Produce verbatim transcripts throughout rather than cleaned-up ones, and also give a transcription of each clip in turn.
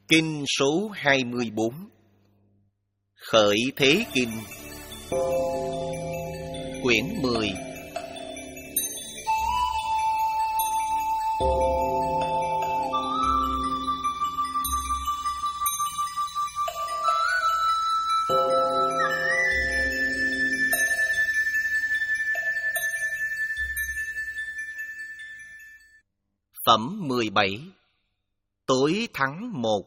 Kinh số hai mươi bốn. Khởi Thế Kinh. Quyển mười. Phẩm mười bảy. Tối tháng một.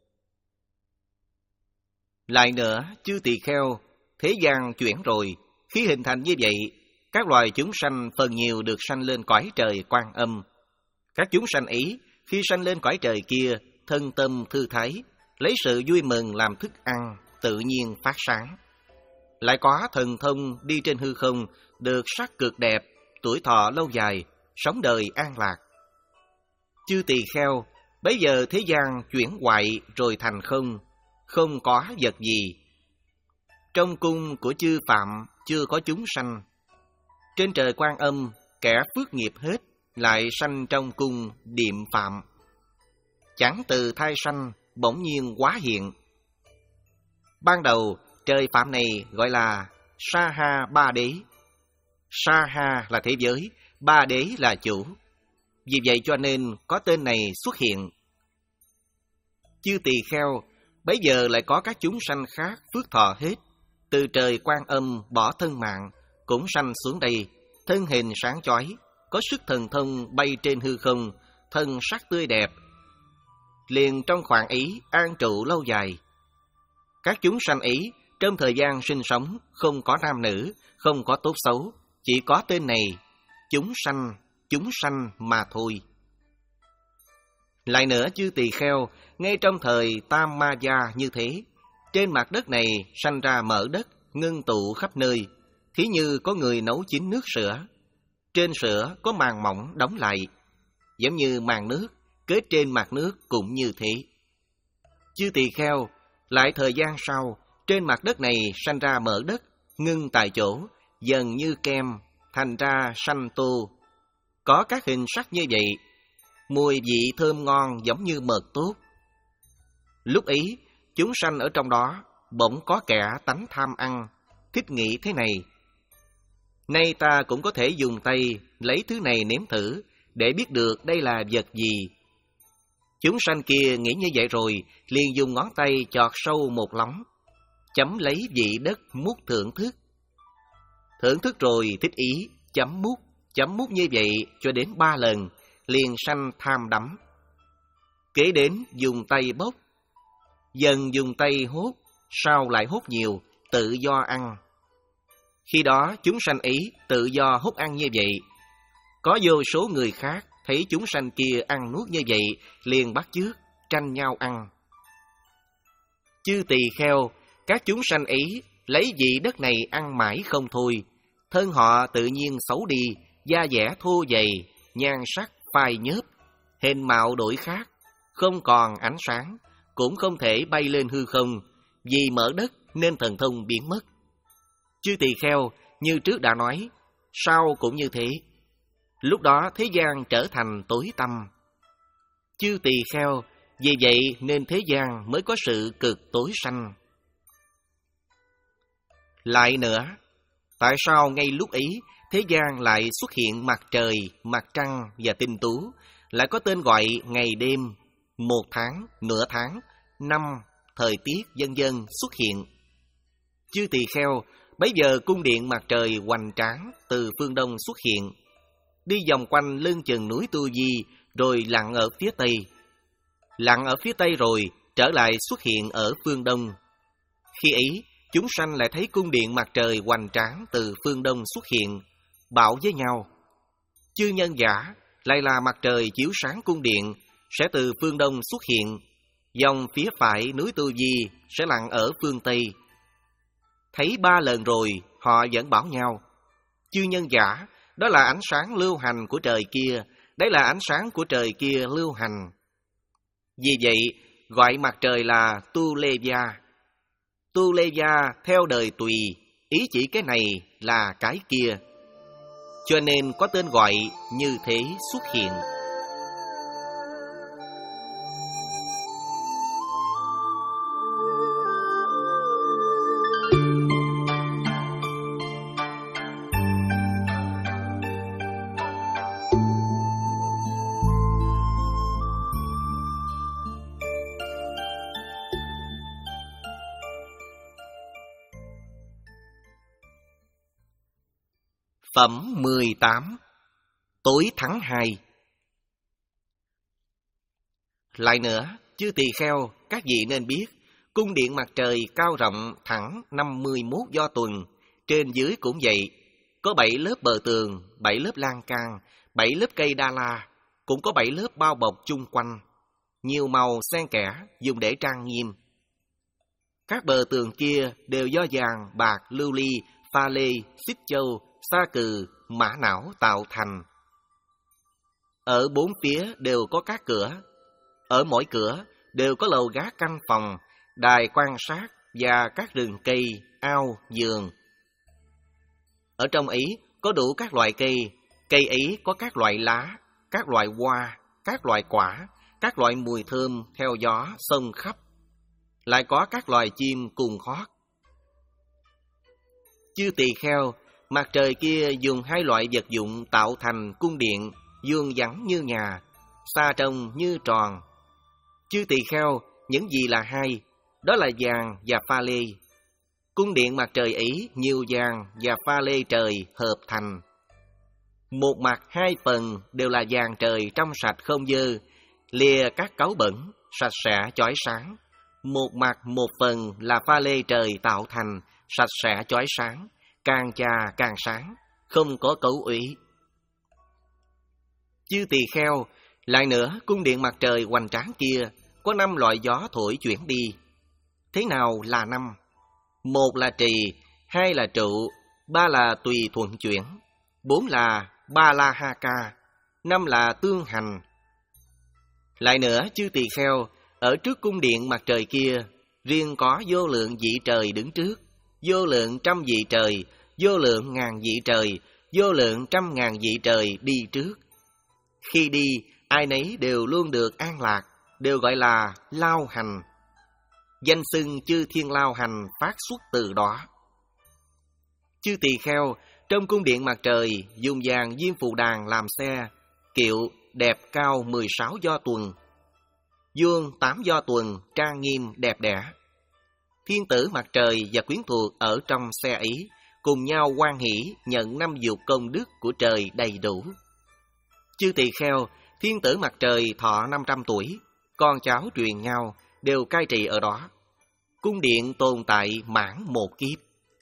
Lại nữa, chư tỳ kheo, thế gian chuyển rồi, khi hình thành như vậy, các loài chúng sanh phần nhiều được sanh lên cõi trời Quan Âm. Các chúng sanh ấy, khi sanh lên cõi trời kia, thân tâm thư thái, lấy sự vui mừng làm thức ăn, tự nhiên phát sáng. Lại có thần thông đi trên hư không, được sắc cực đẹp, tuổi thọ lâu dài, sống đời an lạc. Chư tỳ kheo, bấy giờ thế gian chuyển hoại rồi thành không, không có vật gì. Trong cung của chư Phạm chưa có chúng sanh. Trên trời Quan Âm, kẻ phước nghiệp hết, lại sanh trong cung Điệm Phạm. Chẳng từ thai sanh, bỗng nhiên hóa hiện. Ban đầu, trời Phạm này gọi là Sa Ha Ba Đế. Sa Ha là thế giới, Ba Đế là chủ. Vì vậy cho nên có tên này xuất hiện. Chư tỳ kheo, bấy giờ lại có các chúng sanh khác phước thọ hết, từ trời Quan Âm bỏ thân mạng, cũng sanh xuống đây, thân hình sáng chói, có sức thần thông bay trên hư không, thân sắc tươi đẹp. Liền trong khoảng ấy an trụ lâu dài. Các chúng sanh ấy trong thời gian sinh sống không có nam nữ, không có tốt xấu, chỉ có tên này, chúng sanh, chúng sanh mà thôi. Lại nữa chư tỳ kheo, ngay trong thời Tam Ma Gia như thế, trên mặt đất này sanh ra mỡ đất, ngưng tụ khắp nơi, thí như có người nấu chín nước sữa. Trên sữa có màng mỏng đóng lại, giống như màng nước, kết trên mặt nước cũng như thế. Chư tỳ kheo, lại thời gian sau, trên mặt đất này sanh ra mỡ đất, ngưng tại chỗ, dần như kem, thành ra sanh tô. Có các hình sắc như vậy, mùi vị thơm ngon giống như mật tốt. Lúc ấy, chúng sanh ở trong đó, bỗng có kẻ tánh tham ăn, thích nghĩ thế này: nay ta cũng có thể dùng tay lấy thứ này nếm thử, để biết được đây là vật gì. Chúng sanh kia nghĩ như vậy rồi, liền dùng ngón tay chọt sâu một lóng, chấm lấy vị đất mút thưởng thức. Thưởng thức rồi thích ý, chấm mút, chấm mút như vậy cho đến ba lần, liền sanh tham đắm. Kế đến dùng tay bốc, dần dùng tay hốt, sau lại hốt nhiều, tự do ăn. Khi đó chúng sanh ấy tự do hút ăn như vậy. Có vô số người khác thấy chúng sanh kia ăn nuốt như vậy, liền bắt chước, tranh nhau ăn. Chư tỳ kheo, các chúng sanh ấy lấy vị đất này ăn mãi không thôi, thân họ tự nhiên xấu đi, da dẻ thô dày, nhan sắc phai nhớp, hình mạo đổi khác, không còn ánh sáng, cũng không thể bay lên hư không, vì mỡ đất nên thần thông biến mất. Chư tỳ kheo, như trước đã nói, sau cũng như thế. Lúc đó thế gian trở thành tối tăm. Chư tỳ kheo, vì vậy nên thế gian mới có sự cực tối sanh. Lại nữa, tại sao ngay lúc ấy thế gian lại xuất hiện mặt trời, mặt trăng và tinh tú, lại có tên gọi ngày đêm, một tháng, nửa tháng, năm, thời tiết vân vân xuất hiện? Chư tỳ kheo, bấy giờ cung điện mặt trời hoành tráng từ phương đông xuất hiện, đi vòng quanh lưng chừng núi Tu Di, rồi lặn ở phía tây. Lặn ở phía tây rồi trở lại xuất hiện ở phương đông. Khi ấy, chúng sanh lại thấy cung điện mặt trời hoành tráng từ phương đông xuất hiện, bảo với nhau: chư nhân giả, lại là mặt trời chiếu sáng cung điện, sẽ từ phương đông xuất hiện, dòng phía phải núi Tu Di sẽ lặn ở phương tây. Thấy ba lần rồi, họ vẫn bảo nhau: chư nhân giả, đó là ánh sáng lưu hành của trời kia, đấy là ánh sáng của trời kia lưu hành. Vì vậy, gọi mặt trời là Tu Lê Gia. Tu Lê Gia theo đời tùy, ý chỉ cái này là cái kia, cho nên có tên gọi như thế xuất hiện. Phẩm mười tám. Tối tháng hai. Lại nữa, chư tỳ kheo, các vị nên biết, cung điện mặt trời cao rộng thẳng năm mươi mốt do tuần, trên dưới cũng vậy, có bảy lớp bờ tường, bảy lớp lan can, bảy lớp cây đa la, cũng có bảy lớp bao bọc chung quanh, nhiều màu xen kẽ, dùng để trang nghiêm. Các bờ tường kia đều do vàng, bạc, lưu ly, pha lê, xích châu, sa cừ, mã não tạo thành. Ở bốn phía đều có các cửa, ở mỗi cửa đều có lầu gác căn phòng, đài quan sát và các rừng cây, ao, vườn. Ở trong ấy có đủ các loại cây, cây ấy có các loại lá, các loại hoa, các loại quả, các loại mùi thơm theo gió xông khắp. Lại có các loài chim cùng hót. Chư tỳ kheo, mặt trời kia dùng hai loại vật dụng tạo thành cung điện, vuông vắn như nhà, xa trông như tròn. Chư tỳ kheo, những gì là hai? Đó là vàng và pha lê. Cung điện mặt trời ấy nhiều vàng và pha lê trời hợp thành. Một mặt hai phần đều là vàng trời trong sạch không dơ, lìa các cáu bẩn, sạch sẽ chói sáng. Một mặt một phần là pha lê trời tạo thành, sạch sẽ chói sáng, càng chà càng sáng, không có cấu ủy. Chư tỳ kheo, lại nữa cung điện mặt trời hoành tráng kia có năm loại gió thổi chuyển đi. Thế nào là năm? Một là trì, hai là trụ, ba là tùy thuận chuyển, bốn là ba la ha ca, năm là tương hành. Lại nữa chư tỳ kheo, ở trước cung điện mặt trời kia, riêng có vô lượng vị trời đứng trước, vô lượng trăm vị trời, vô lượng ngàn vị trời, vô lượng trăm ngàn vị trời đi trước. Khi đi, ai nấy đều luôn được an lạc, đều gọi là lao hành. Danh xưng chư thiên lao hành phát xuất từ đó. Chư tỳ kheo, trong cung điện mặt trời, dùng vàng diêm phù đàn làm xe, kiệu đẹp cao mười sáu do tuần, vuông tám do tuần, trang nghiêm đẹp đẽ. Thiên tử mặt trời và quyến thuộc ở trong xe ấy cùng nhau hoan hỷ nhận năm dục công đức của trời đầy đủ. Chư tỳ kheo, thiên tử mặt trời thọ năm trăm tuổi, con cháu truyền nhau đều cai trị ở đó. Cung điện tồn tại mãn một kiếp.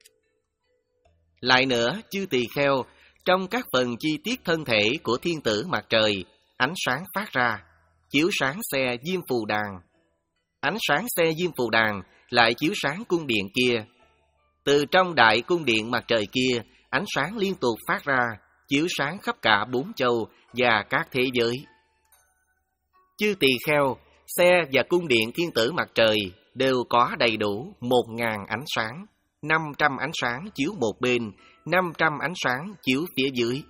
Lại nữa, chư tỳ kheo, trong các phần chi tiết thân thể của thiên tử mặt trời, ánh sáng phát ra, chiếu sáng xe diêm phù đàn. Ánh sáng xe diêm phù đàn lại chiếu sáng cung điện kia. Từ trong đại cung điện mặt trời kia, ánh sáng liên tục phát ra, chiếu sáng khắp cả bốn châu và các thế giới. Chư tỳ kheo, xe và cung điện thiên tử mặt trời đều có đầy đủ một ngàn ánh sáng, năm trăm ánh sáng chiếu một bên, năm trăm ánh sáng chiếu phía dưới.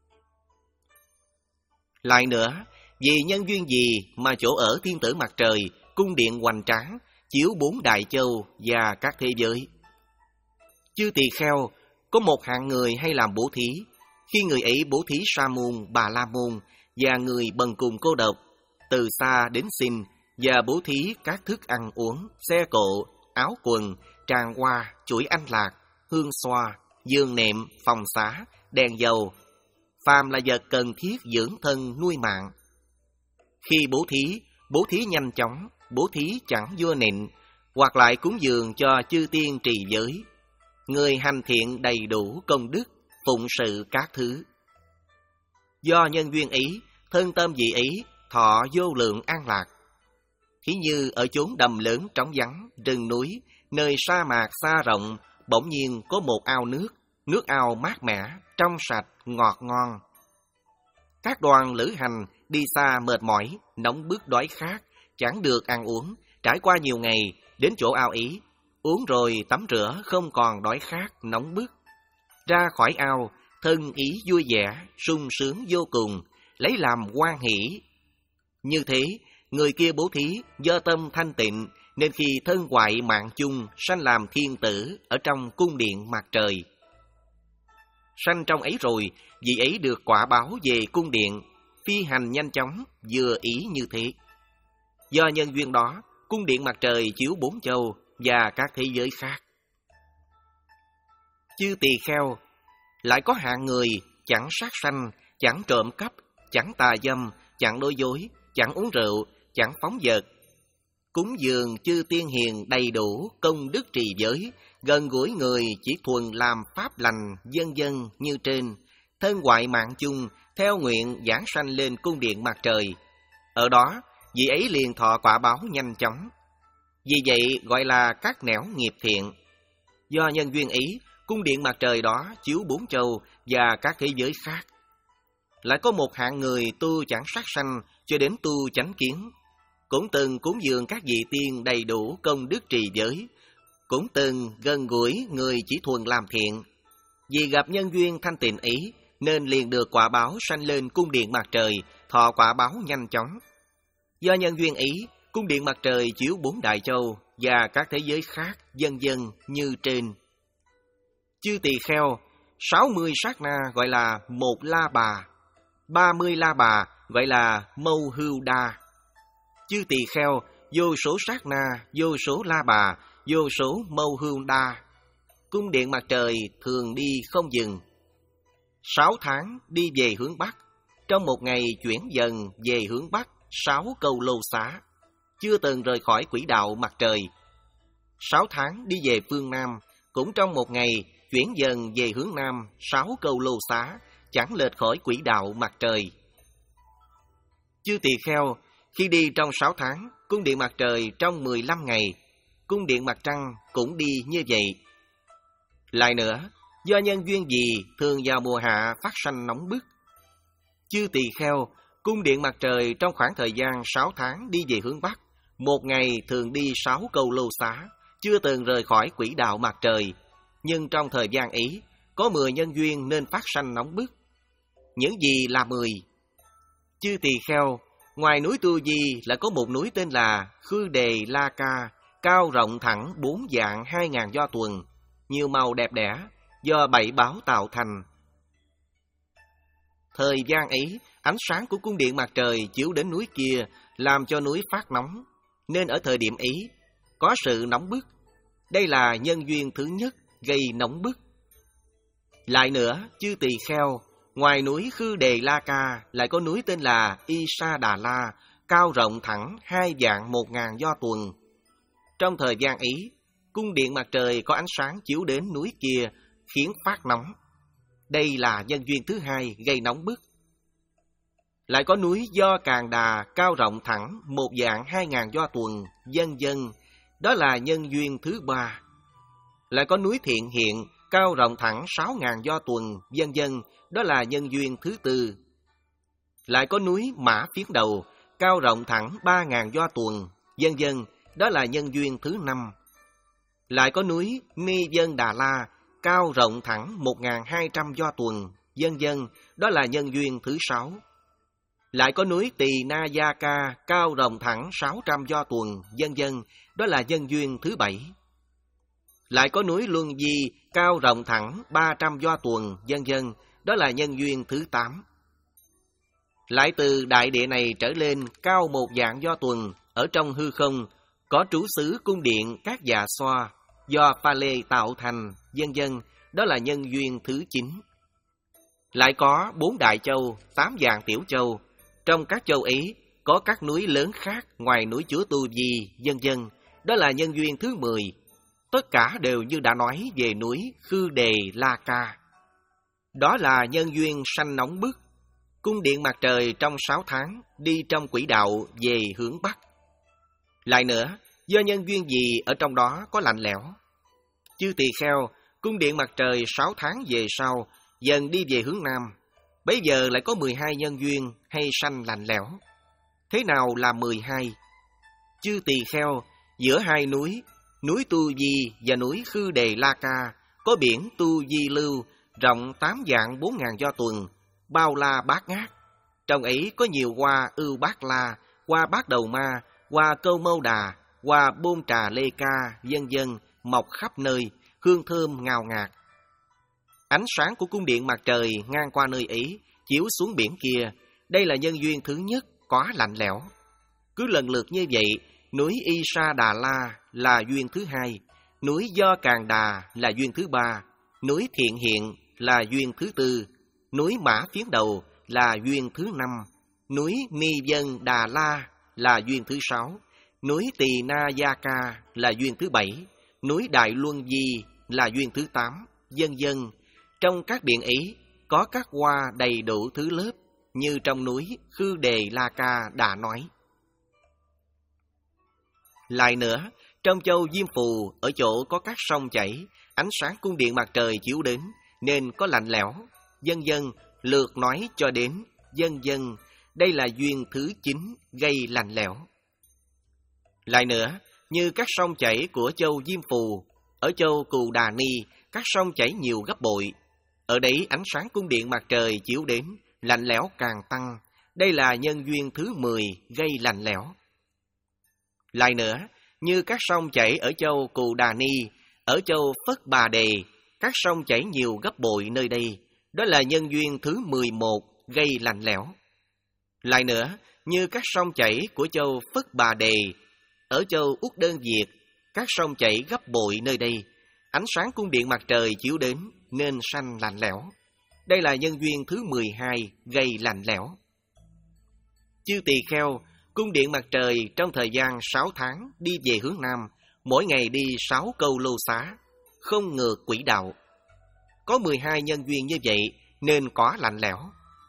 Lại nữa, vì nhân duyên gì mà chỗ ở thiên tử mặt trời, cung điện hoành tráng, chiếu bốn đại châu và các thế giới. Chư tỳ kheo, có một hạng người hay làm bố thí, khi người ấy bố thí sa môn, bà la môn và người bần cùng cô độc, từ xa đến xin và bố thí các thức ăn uống, xe cộ, áo quần, tràng hoa, chuỗi anh lạc, hương xoa, giường nệm, phòng xá, đèn dầu, phàm là vật cần thiết dưỡng thân nuôi mạng. Khi bố thí, bố thí nhanh chóng, bố thí chẳng vua nịnh, hoặc lại cúng dường cho chư tiên trì giới. Người hành thiện đầy đủ công đức, phụng sự các thứ. Do nhân duyên ấy, thân tâm vị ấy thọ vô lượng an lạc. Thí như ở chốn đầm lớn trống vắng, rừng núi, nơi sa mạc xa rộng, bỗng nhiên có một ao nước, nước ao mát mẻ, trong sạch, ngọt ngon. Các đoàn lữ hành đi xa mệt mỏi, nóng bức đói khát, chẳng được ăn uống, trải qua nhiều ngày, đến chỗ ao ấy, uống rồi tắm rửa không còn đói khát, nóng bức. Ra khỏi ao, thân ý vui vẻ, sung sướng vô cùng, lấy làm hoan hỷ. Như thế, người kia bố thí do tâm thanh tịnh, nên khi thân hoại mạng chung, sanh làm thiên tử ở trong cung điện mặt trời. Sanh trong ấy rồi, vị ấy được quả báo về cung điện, phi hành nhanh chóng, vừa ý như thế. Do nhân duyên đó, cung điện mặt trời chiếu bốn châu và các thế giới khác. Chư tỳ kheo, Lại có hạng người chẳng sát sanh, chẳng trộm cắp, chẳng tà dâm, chẳng nói dối, chẳng uống rượu, chẳng phóng dật. Cúng dường chư tiên hiền đầy đủ công đức trì giới, gần gũi người chỉ thuần làm pháp lành, dân dân như trên. Thân hoại mạng chung, theo nguyện giảng sanh lên cung điện mặt trời. Ở đó, vị ấy liền thọ quả báo nhanh chóng. Vì vậy gọi là các nẻo nghiệp thiện. Do nhân duyên ý, cung điện mặt trời đó chiếu bốn châu và các thế giới khác. Lại có một hạng người tu chẳng sát sanh cho đến tu chánh kiến, cũng từng cúng dường các vị tiên đầy đủ công đức trì giới, cũng từng gần gũi người chỉ thuần làm thiện. Vì gặp nhân duyên thanh tịnh ý, nên liền được quả báo sanh lên cung điện mặt trời, thọ quả báo nhanh chóng. Do nhân duyên ý, cung điện mặt trời chiếu bốn đại châu và các thế giới khác, vân vân như trên. Chư tỳ kheo, sáu mươi sát na gọi là một la bà, ba mươi la bà gọi là mâu hưu đa. Chư tỳ kheo, vô số sát na, vô số la bà, vô số mâu hưu đa. Cung điện mặt trời thường đi không dừng. Sáu tháng đi về hướng Bắc, trong một ngày chuyển dần về hướng Bắc sáu câu lô xá, chưa từng rời khỏi quỹ đạo mặt trời. Sáu tháng đi về phương Nam, cũng trong một ngày chuyển dần về hướng Nam sáu câu lô xá, chẳng lệch khỏi quỹ đạo mặt trời. Chư tỳ kheo, khi đi trong sáu tháng, cung điện mặt trời trong mười lăm ngày, cung điện mặt trăng cũng đi như vậy. Lại nữa, do nhân duyên gì thường vào mùa hạ phát sanh nóng bức. Chư tỳ kheo, cung điện mặt trời trong khoảng thời gian sáu tháng đi về hướng Bắc, một ngày thường đi sáu câu lô xá, chưa từng rời khỏi quỹ đạo mặt trời. Nhưng trong thời gian ấy, có mười nhân duyên nên phát sanh nóng bức. Những gì là mười? Chư tỳ kheo, ngoài núi Tu Di lại có một núi tên là Khư Đề La Ca, cao rộng thẳng bốn vạn hai ngàn do tuần, nhiều màu đẹp đẽ, do bảy báo tạo thành. Thời gian ấy, ánh sáng của cung điện mặt trời chiếu đến núi kia, làm cho núi phát nóng, nên ở thời điểm ấy, có sự nóng bức. Đây là nhân duyên thứ nhất gây nóng bức. Lại nữa, chư tỳ kheo, ngoài núi Khư Đề La Ca lại có núi tên là Y Sa Đà La, cao rộng thẳng hai vạn một ngàn do tuần. Trong thời gian ấy, cung điện mặt trời có ánh sáng chiếu đến núi kia, khiến phát nóng. Đây là nhân duyên thứ hai gây nóng bức. Lại có núi Do Càn Đà, cao rộng thẳng một vạn hai ngàn do tuần, vân vân. Đó là nhân duyên thứ ba. Lại có núi Thiện Hiện, cao rộng thẳng sáu ngàn do tuần, vân vân. Đó là nhân duyên thứ tư. Lại có núi Mã Phiến Đầu, cao rộng thẳng ba ngàn do tuần, vân vân. Đó là nhân duyên thứ năm. Lại có núi Ni Vân Đà La, cao rộng thẳng một ngàn hai trăm do tuần, vân vân. Đó là nhân duyên thứ sáu. Lại có núi Tỳ Na Gia Ca, cao rộng thẳng sáu trăm do tuần, vân vân. Đó là nhân duyên thứ bảy. Lại có núi Luân Di, cao rộng thẳng ba trăm do tuần, vân vân. Đó là nhân duyên thứ tám. Lại từ đại địa này trở lên, cao một vạn do tuần, ở trong hư không, có trú xứ cung điện các dạ xoa, do pha lê tạo thành, vân vân. Đó là nhân duyên thứ chín. Lại có bốn đại châu, tám vạn tiểu châu. Trong các châu ấy, có các núi lớn khác ngoài núi Chúa Tu Di, vân vân. Đó là nhân duyên thứ mười. Tất cả đều như đã nói về núi Khư Đề La Ca. Đó là nhân duyên sanh nóng bức. Cung điện mặt trời trong sáu tháng đi trong quỹ đạo về hướng Bắc. Lại nữa, do nhân duyên gì ở trong đó có lạnh lẽo. Chư tỳ kheo, cung điện mặt trời sáu tháng về sau dần đi về hướng Nam. Bây giờ lại có mười hai nhân duyên hay sanh lạnh lẽo. Thế nào là mười hai? Chư tỳ kheo, giữa hai núi, núi Tu Di và núi Khư Đề La Ca, có biển Tu Di Lưu, rộng tám vạn bốn ngàn do tuần, bao la bát ngát. Trong ấy có nhiều hoa ưu bát la, hoa bát đầu ma, hoa câu mâu đà, hoa bôn trà lê ca, vân vân, mọc khắp nơi, hương thơm ngào ngạt. Ánh sáng của cung điện mặt trời ngang qua nơi ấy, chiếu xuống biển kia. Đây là nhân duyên thứ nhất, có lạnh lẽo. Cứ lần lượt như vậy, núi Y Sa Đà La là duyên thứ hai, núi Do Càn Đà là duyên thứ ba, núi Thiện Hiện là duyên thứ tư, núi Mã Phiến Đầu là duyên thứ năm, núi Ni Vân Đà La là duyên thứ sáu, núi Tỳ Na Gia Ca là duyên thứ bảy, núi Đại Luân Di là duyên thứ tám, vân vân. Trong các biển ấy có các hoa đầy đủ thứ lớp, như trong núi Khư Đề La Ca đã nói. Lại nữa, trong châu Diêm Phù, ở chỗ có các sông chảy, ánh sáng cung điện mặt trời chiếu đến, nên có lạnh lẽo, vân vân, lượt nói cho đến, vân vân. Đây là duyên thứ chín gây lạnh lẽo. Lại nữa, như các sông chảy của châu Diêm Phù, ở châu Cù Đà Ni, các sông chảy nhiều gấp bội. Ở đấy ánh sáng cung điện mặt trời chiếu đến, lạnh lẽo càng tăng. Đây là nhân duyên thứ mười gây lạnh lẽo. Lại nữa, như các sông chảy ở châu Cù Đà Ni, ở châu Phất Bà Đề, các sông chảy nhiều gấp bội nơi đây. Đó là nhân duyên thứ mười một gây lạnh lẽo. Lại nữa, như các sông chảy của châu Phất Bà Đề, ở châu Úc Đơn Việt, các sông chảy gấp bội nơi đây. Ánh sáng cung điện mặt trời chiếu đến nên sanh lạnh lẽo. Đây là nhân duyên thứ mười hai gây lạnh lẽo. Chư tỳ kheo, cung điện mặt trời trong thời gian sáu tháng đi về hướng Nam, mỗi ngày đi sáu câu lô xá, không ngược quỹ đạo. Có mười hai nhân duyên như vậy nên có lạnh lẽo.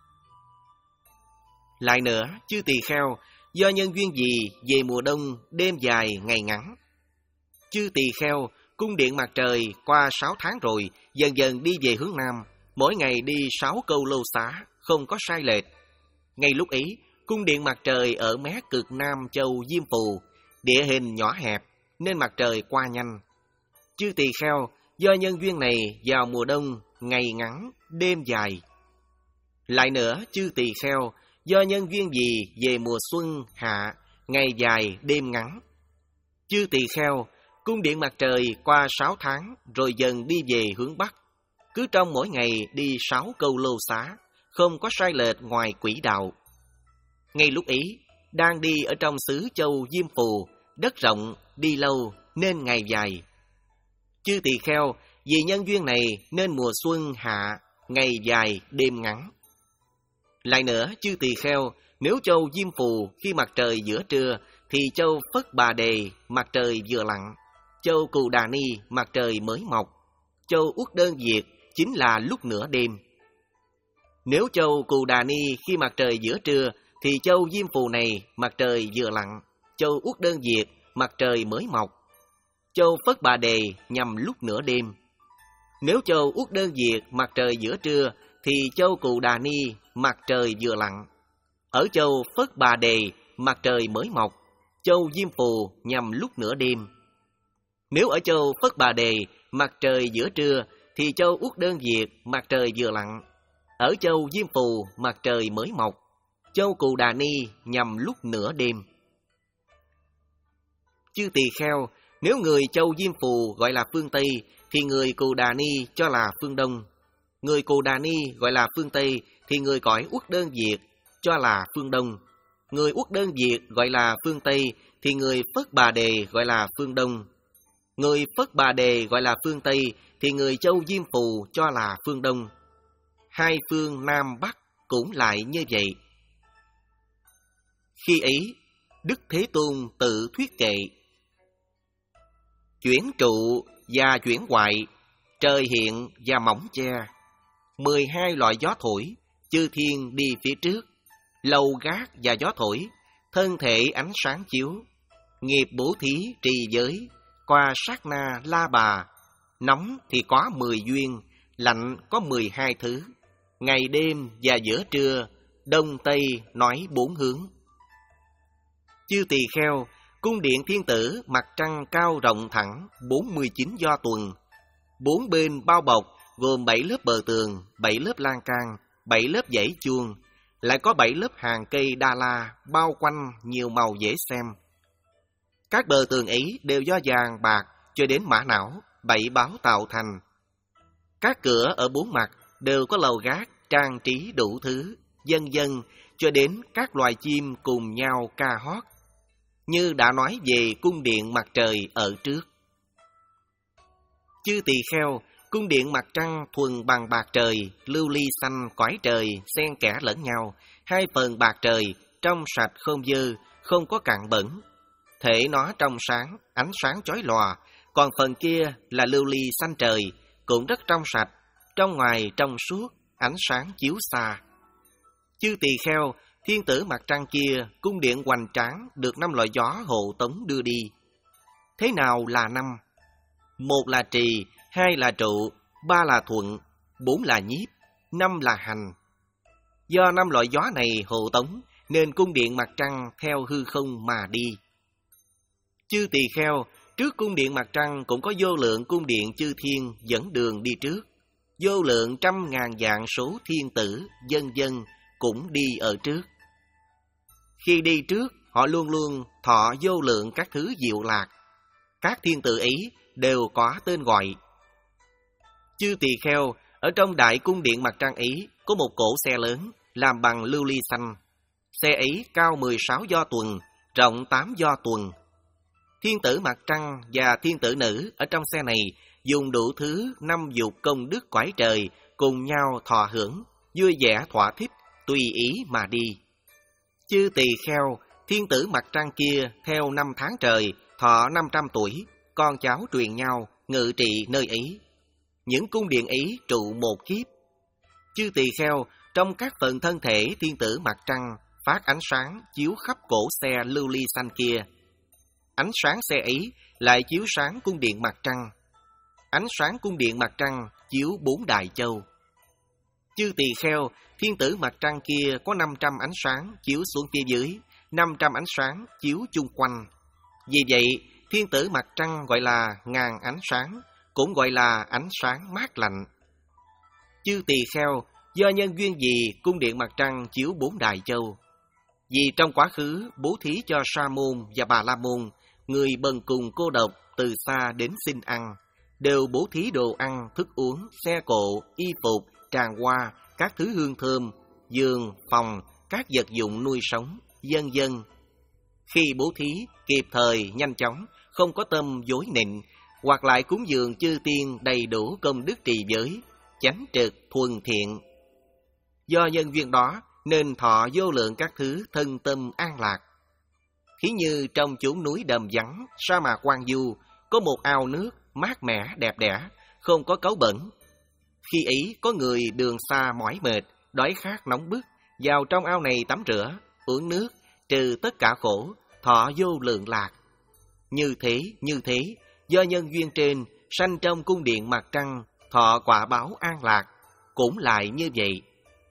Lại nữa, chư tỳ kheo, do nhân duyên gì về mùa đông đêm dài ngày ngắn? Chư tỳ kheo, cung điện mặt trời qua sáu tháng rồi, dần dần đi về hướng Nam, mỗi ngày đi sáu câu lô xá, không có sai lệch. Ngay lúc ấy, cung điện mặt trời ở mé cực Nam châu Diêm Phù, địa hình nhỏ hẹp, nên mặt trời qua nhanh. Chư tỳ kheo, do nhân duyên này vào mùa đông, ngày ngắn, đêm dài. Lại nữa, chư tỳ kheo, do nhân duyên gì về mùa xuân, hạ, ngày dài, đêm ngắn. Chư tỳ kheo, cung điện mặt trời qua sáu tháng rồi dần đi về hướng Bắc. Cứ trong mỗi ngày đi sáu câu lô xá, không có sai lệch ngoài quỹ đạo. Ngay lúc ấy, đang đi ở trong xứ châu Diêm Phù, đất rộng, đi lâu nên ngày dài. Chư tỳ kheo, vì nhân duyên này nên mùa xuân, hạ, ngày dài, đêm ngắn. Lại nữa, chư tỳ kheo, nếu châu Diêm Phù khi mặt trời giữa trưa, thì châu Phất Bà Đề mặt trời vừa lặn, châu Cù Đà Ni mặt trời mới mọc, châu Uất Đơn Việt chính là lúc nửa đêm. Nếu châu Cù Đà Ni khi mặt trời giữa trưa, thì châu Diêm Phù này mặt trời vừa lặn, châu Uất Đơn Việt mặt trời mới mọc, châu Phất Bà Đề nhằm lúc nửa đêm. Nếu châu Uất Đơn Việt mặt trời giữa trưa, thì châu Cù Đà Ni mặt trời vừa lặn. Ở châu Phất Bà Đề mặt trời mới mọc, châu Diêm Phù nhằm lúc nửa đêm. Nếu ở châu Phất Bà Đề mặt trời giữa trưa, thì châu Uất Đơn Việt mặt trời vừa lặn. Ở châu Diêm Phù mặt trời mới mọc, châu Cù Đà Ni nhằm lúc nửa đêm. Chư tỳ kheo, nếu người châu Diêm Phù gọi là phương Tây, thì người Cù Đà Ni cho là phương Đông. Người Cù Đà Ni gọi là phương Tây, thì người cõi Uất Đơn Việt cho là phương Đông. Người Uất Đơn Việt gọi là phương Tây, thì người Phất Bà Đề gọi là phương Đông. Người Phất Bà Đề gọi là phương Tây, thì người châu Diêm Phù cho là phương Đông. Hai phương Nam Bắc cũng lại như vậy. Khi ấy, Đức Thế Tôn tự thuyết kệ: chuyển trụ và chuyển hoại, trời hiện và mỏng che, mười hai loại gió thổi, chư thiên đi phía trước, lầu gác và gió thổi, thân thể ánh sáng chiếu, nghiệp bố thí trì giới, qua sát na la bà, nóng thì có mười duyên, lạnh có mười hai thứ, ngày đêm và giữa trưa, đông tây nói bốn hướng. Chư tỳ kheo, cung điện thiên tử mặt trăng cao rộng thẳng, bốn mươi chín do tuần, bốn bên bao bọc gồm bảy lớp bờ tường, bảy lớp lan can, bảy lớp dãy chuông, lại có bảy lớp hàng cây đa la bao quanh nhiều màu dễ xem. Các bờ tường ấy đều do vàng bạc cho đến mã não, bảy báo tạo thành. Các cửa ở bốn mặt đều có lầu gác trang trí đủ thứ, vân vân, cho đến các loài chim cùng nhau ca hót, như đã nói về cung điện mặt trời ở trước. Chư tỳ kheo, Cung điện mặt trăng thuần bằng bạc trời, lưu ly xanh cõi trời xen kẽ lẫn nhau, hai phần bạc trời trong sạch không dơ, không có cặn bẩn. Thể nó trong sáng, ánh sáng chói lòa, còn phần kia là lưu ly xanh trời, cũng rất trong sạch, trong ngoài trong suốt, ánh sáng chiếu xa. Chư tỳ kheo, thiên tử mặt trăng kia, cung điện hoành tráng được năm loại gió hộ tống đưa đi. Thế nào là năm? Một là trì, hai là trụ, ba là thuận, bốn là nhiếp, năm là hành. Do năm loại gió này hộ tống, nên cung điện mặt trăng theo hư không mà đi. Chư tỳ kheo, trước cung điện mặt trăng cũng có vô lượng cung điện chư thiên dẫn đường đi trước. Vô lượng trăm ngàn vạn số thiên tử, dân dân cũng đi ở trước. Khi đi trước, họ luôn luôn thọ vô lượng các thứ diệu lạc. Các thiên tử ấy đều có tên gọi. Chư tỳ kheo, ở trong đại cung điện mặt trăng ấy có một cỗ xe lớn làm bằng lưu ly xanh. Xe ấy cao mười sáu do tuần, rộng tám do tuần. Thiên tử mặt trăng và thiên tử nữ ở trong xe này dùng đủ thứ năm dục công đức cõi trời cùng nhau thọ hưởng, vui vẻ thỏa thích, tùy ý mà đi. Chư tỳ kheo, thiên tử mặt trăng kia theo năm tháng trời, thọ năm trăm tuổi, con cháu truyền nhau, ngự trị nơi ấy. Những cung điện ấy trụ một kiếp. Chư tỳ kheo, trong các phần thân thể thiên tử mặt trăng phát ánh sáng chiếu khắp cổ xe lưu ly xanh kia. Ánh sáng xe ấy lại chiếu sáng cung điện mặt trăng. Ánh sáng cung điện mặt trăng chiếu bốn đại châu. Chư tỳ kheo, thiên tử mặt trăng kia có năm trăm ánh sáng chiếu xuống phía dưới, năm trăm ánh sáng chiếu chung quanh. Vì vậy, thiên tử mặt trăng gọi là ngàn ánh sáng, cũng gọi là ánh sáng mát lạnh. Chư tỳ kheo, do nhân duyên gì cung điện mặt trăng chiếu bốn đại châu? Vì trong quá khứ bố thí cho Sa môn và Bà La môn, người bần cùng cô độc từ xa đến xin ăn, đều bố thí đồ ăn, thức uống, xe cộ, y phục, tràng hoa, các thứ hương thơm, giường, phòng, các vật dụng nuôi sống, vân vân. Khi bố thí, kịp thời, nhanh chóng, không có tâm dối nịnh, hoặc lại cúng dường chư tiên đầy đủ công đức trì giới, chánh trực, thuần thiện. Do nhân duyên đó, nên thọ vô lượng các thứ thân tâm an lạc. Thí như trong chốn núi đầm vắng, sa mạc hoang vu, có một ao nước mát mẻ đẹp đẽ, không có cáu bẩn. Khi ấy có người đường xa mỏi mệt, đói khát nóng bức, vào trong ao này tắm rửa, uống nước, trừ tất cả khổ, thọ vô lượng lạc. Như thế, như thế, do nhân duyên trên, sanh trong cung điện mặt trăng, thọ quả báo an lạc, cũng lại như vậy.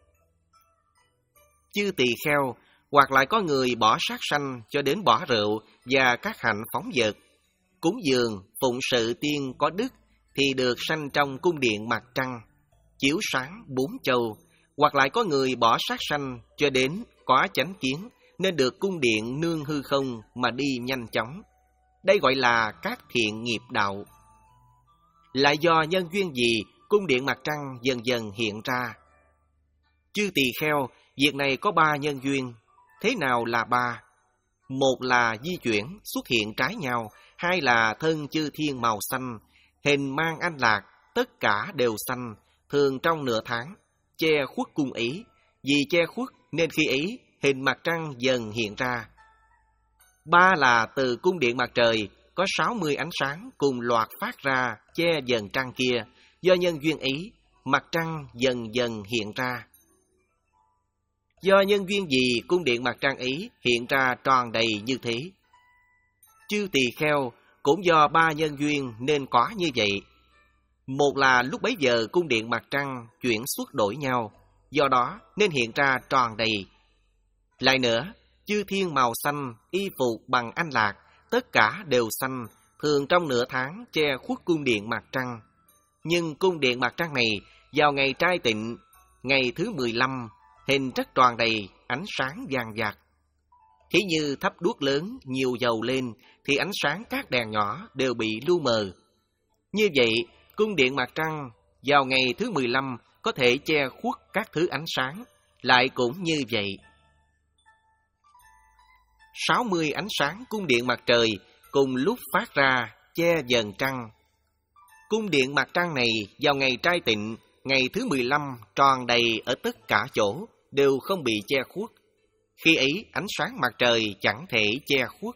Chư tỳ kheo, hoặc lại có người bỏ sát sanh cho đến bỏ rượu và các hạnh phóng dật, cúng dường, phụng sự tiên có đức, thì được sanh trong cung điện mặt trăng, chiếu sáng bốn châu. Hoặc lại có người bỏ sát sanh cho đến có chánh kiến, nên được cung điện nương hư không mà đi nhanh chóng. Đây gọi là các thiện nghiệp đạo. Lại do nhân duyên gì, cung điện mặt trăng dần dần hiện ra. Chư tỳ kheo, việc này có ba nhân duyên. Thế nào là ba? Một là di chuyển, xuất hiện trái nhau. Hai là thân chư thiên màu xanh, hình mang anh lạc, tất cả đều xanh, thường trong nửa tháng, che khuất cung ấy. Vì che khuất nên khi ấy, hình mặt trăng dần hiện ra. Ba là từ cung điện mặt trời, có sáu mươi ánh sáng cùng loạt phát ra, che dần trăng kia. Do nhân duyên ấy, mặt trăng dần dần hiện ra. Do nhân duyên gì cung điện mặt trăng ấy hiện ra tròn đầy như thế? Chư tỳ kheo, cũng do ba nhân duyên nên có như vậy. Một là lúc bấy giờ cung điện mặt trăng chuyển xuất đổi nhau, do đó nên hiện ra tròn đầy. Lại nữa, chư thiên màu xanh, y phục bằng anh lạc, tất cả đều xanh, thường trong nửa tháng che khuất cung điện mặt trăng. Nhưng cung điện mặt trăng này vào ngày trai tịnh, ngày thứ mười lăm, hình rất tròn đầy, ánh sáng vàng vặt. Thí như thắp đuốc lớn nhiều dầu lên, thì ánh sáng các đèn nhỏ đều bị lu mờ. Như vậy, cung điện mặt trăng vào ngày thứ mười lăm có thể che khuất các thứ ánh sáng, lại cũng như vậy. sáu mươi ánh sáng cung điện mặt trời cùng lúc phát ra che dần trăng. Cung điện mặt trăng này vào ngày trai tịnh, ngày thứ mười lăm tròn đầy ở tất cả chỗ, đều không bị che khuất. Khi ấy ánh sáng mặt trời chẳng thể che khuất.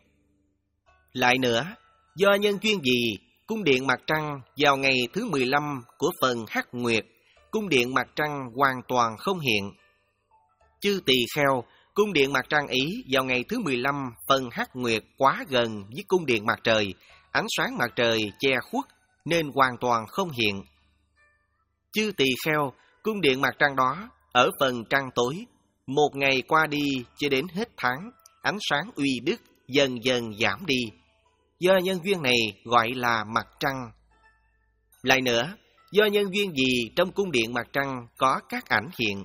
Lại nữa, do nhân duyên gì, cung điện mặt trăng vào ngày thứ mười lăm của phần hắc nguyệt, cung điện mặt trăng hoàn toàn không hiện. Chư tỳ kheo, cung điện mặt trăng ấy vào ngày thứ mười lăm phần hắc nguyệt quá gần với cung điện mặt trời, ánh sáng mặt trời che khuất nên hoàn toàn không hiện. Chư tỳ kheo, cung điện mặt trăng đó ở phần trăng tối, một ngày qua đi cho đến hết tháng, ánh sáng uy đức dần dần giảm đi. Do nhân duyên này gọi là mặt trăng. Lại nữa, do nhân duyên gì trong cung điện mặt trăng có các ảnh hiện.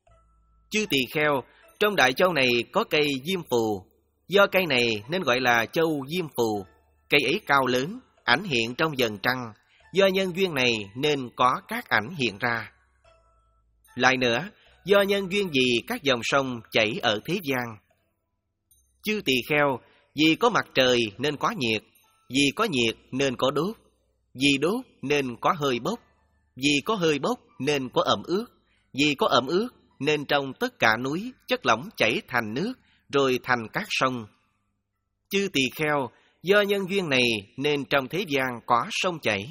Chư tỳ kheo, trong đại châu này có cây diêm phù, do cây này nên gọi là châu diêm phù. Cây ấy cao lớn, ảnh hiện trong dần trăng, do nhân duyên này nên có các ảnh hiện ra. Lại nữa, do nhân duyên gì các dòng sông chảy ở thế gian. Chư tỳ kheo, vì có mặt trời nên có nhiệt, vì có nhiệt nên có đốt, vì đốt nên có hơi bốc, vì có hơi bốc nên có ẩm ướt, vì có ẩm ướt nên trong tất cả núi chất lỏng chảy thành nước rồi thành các sông. Chư tỳ kheo, do nhân duyên này nên trong thế gian có sông chảy.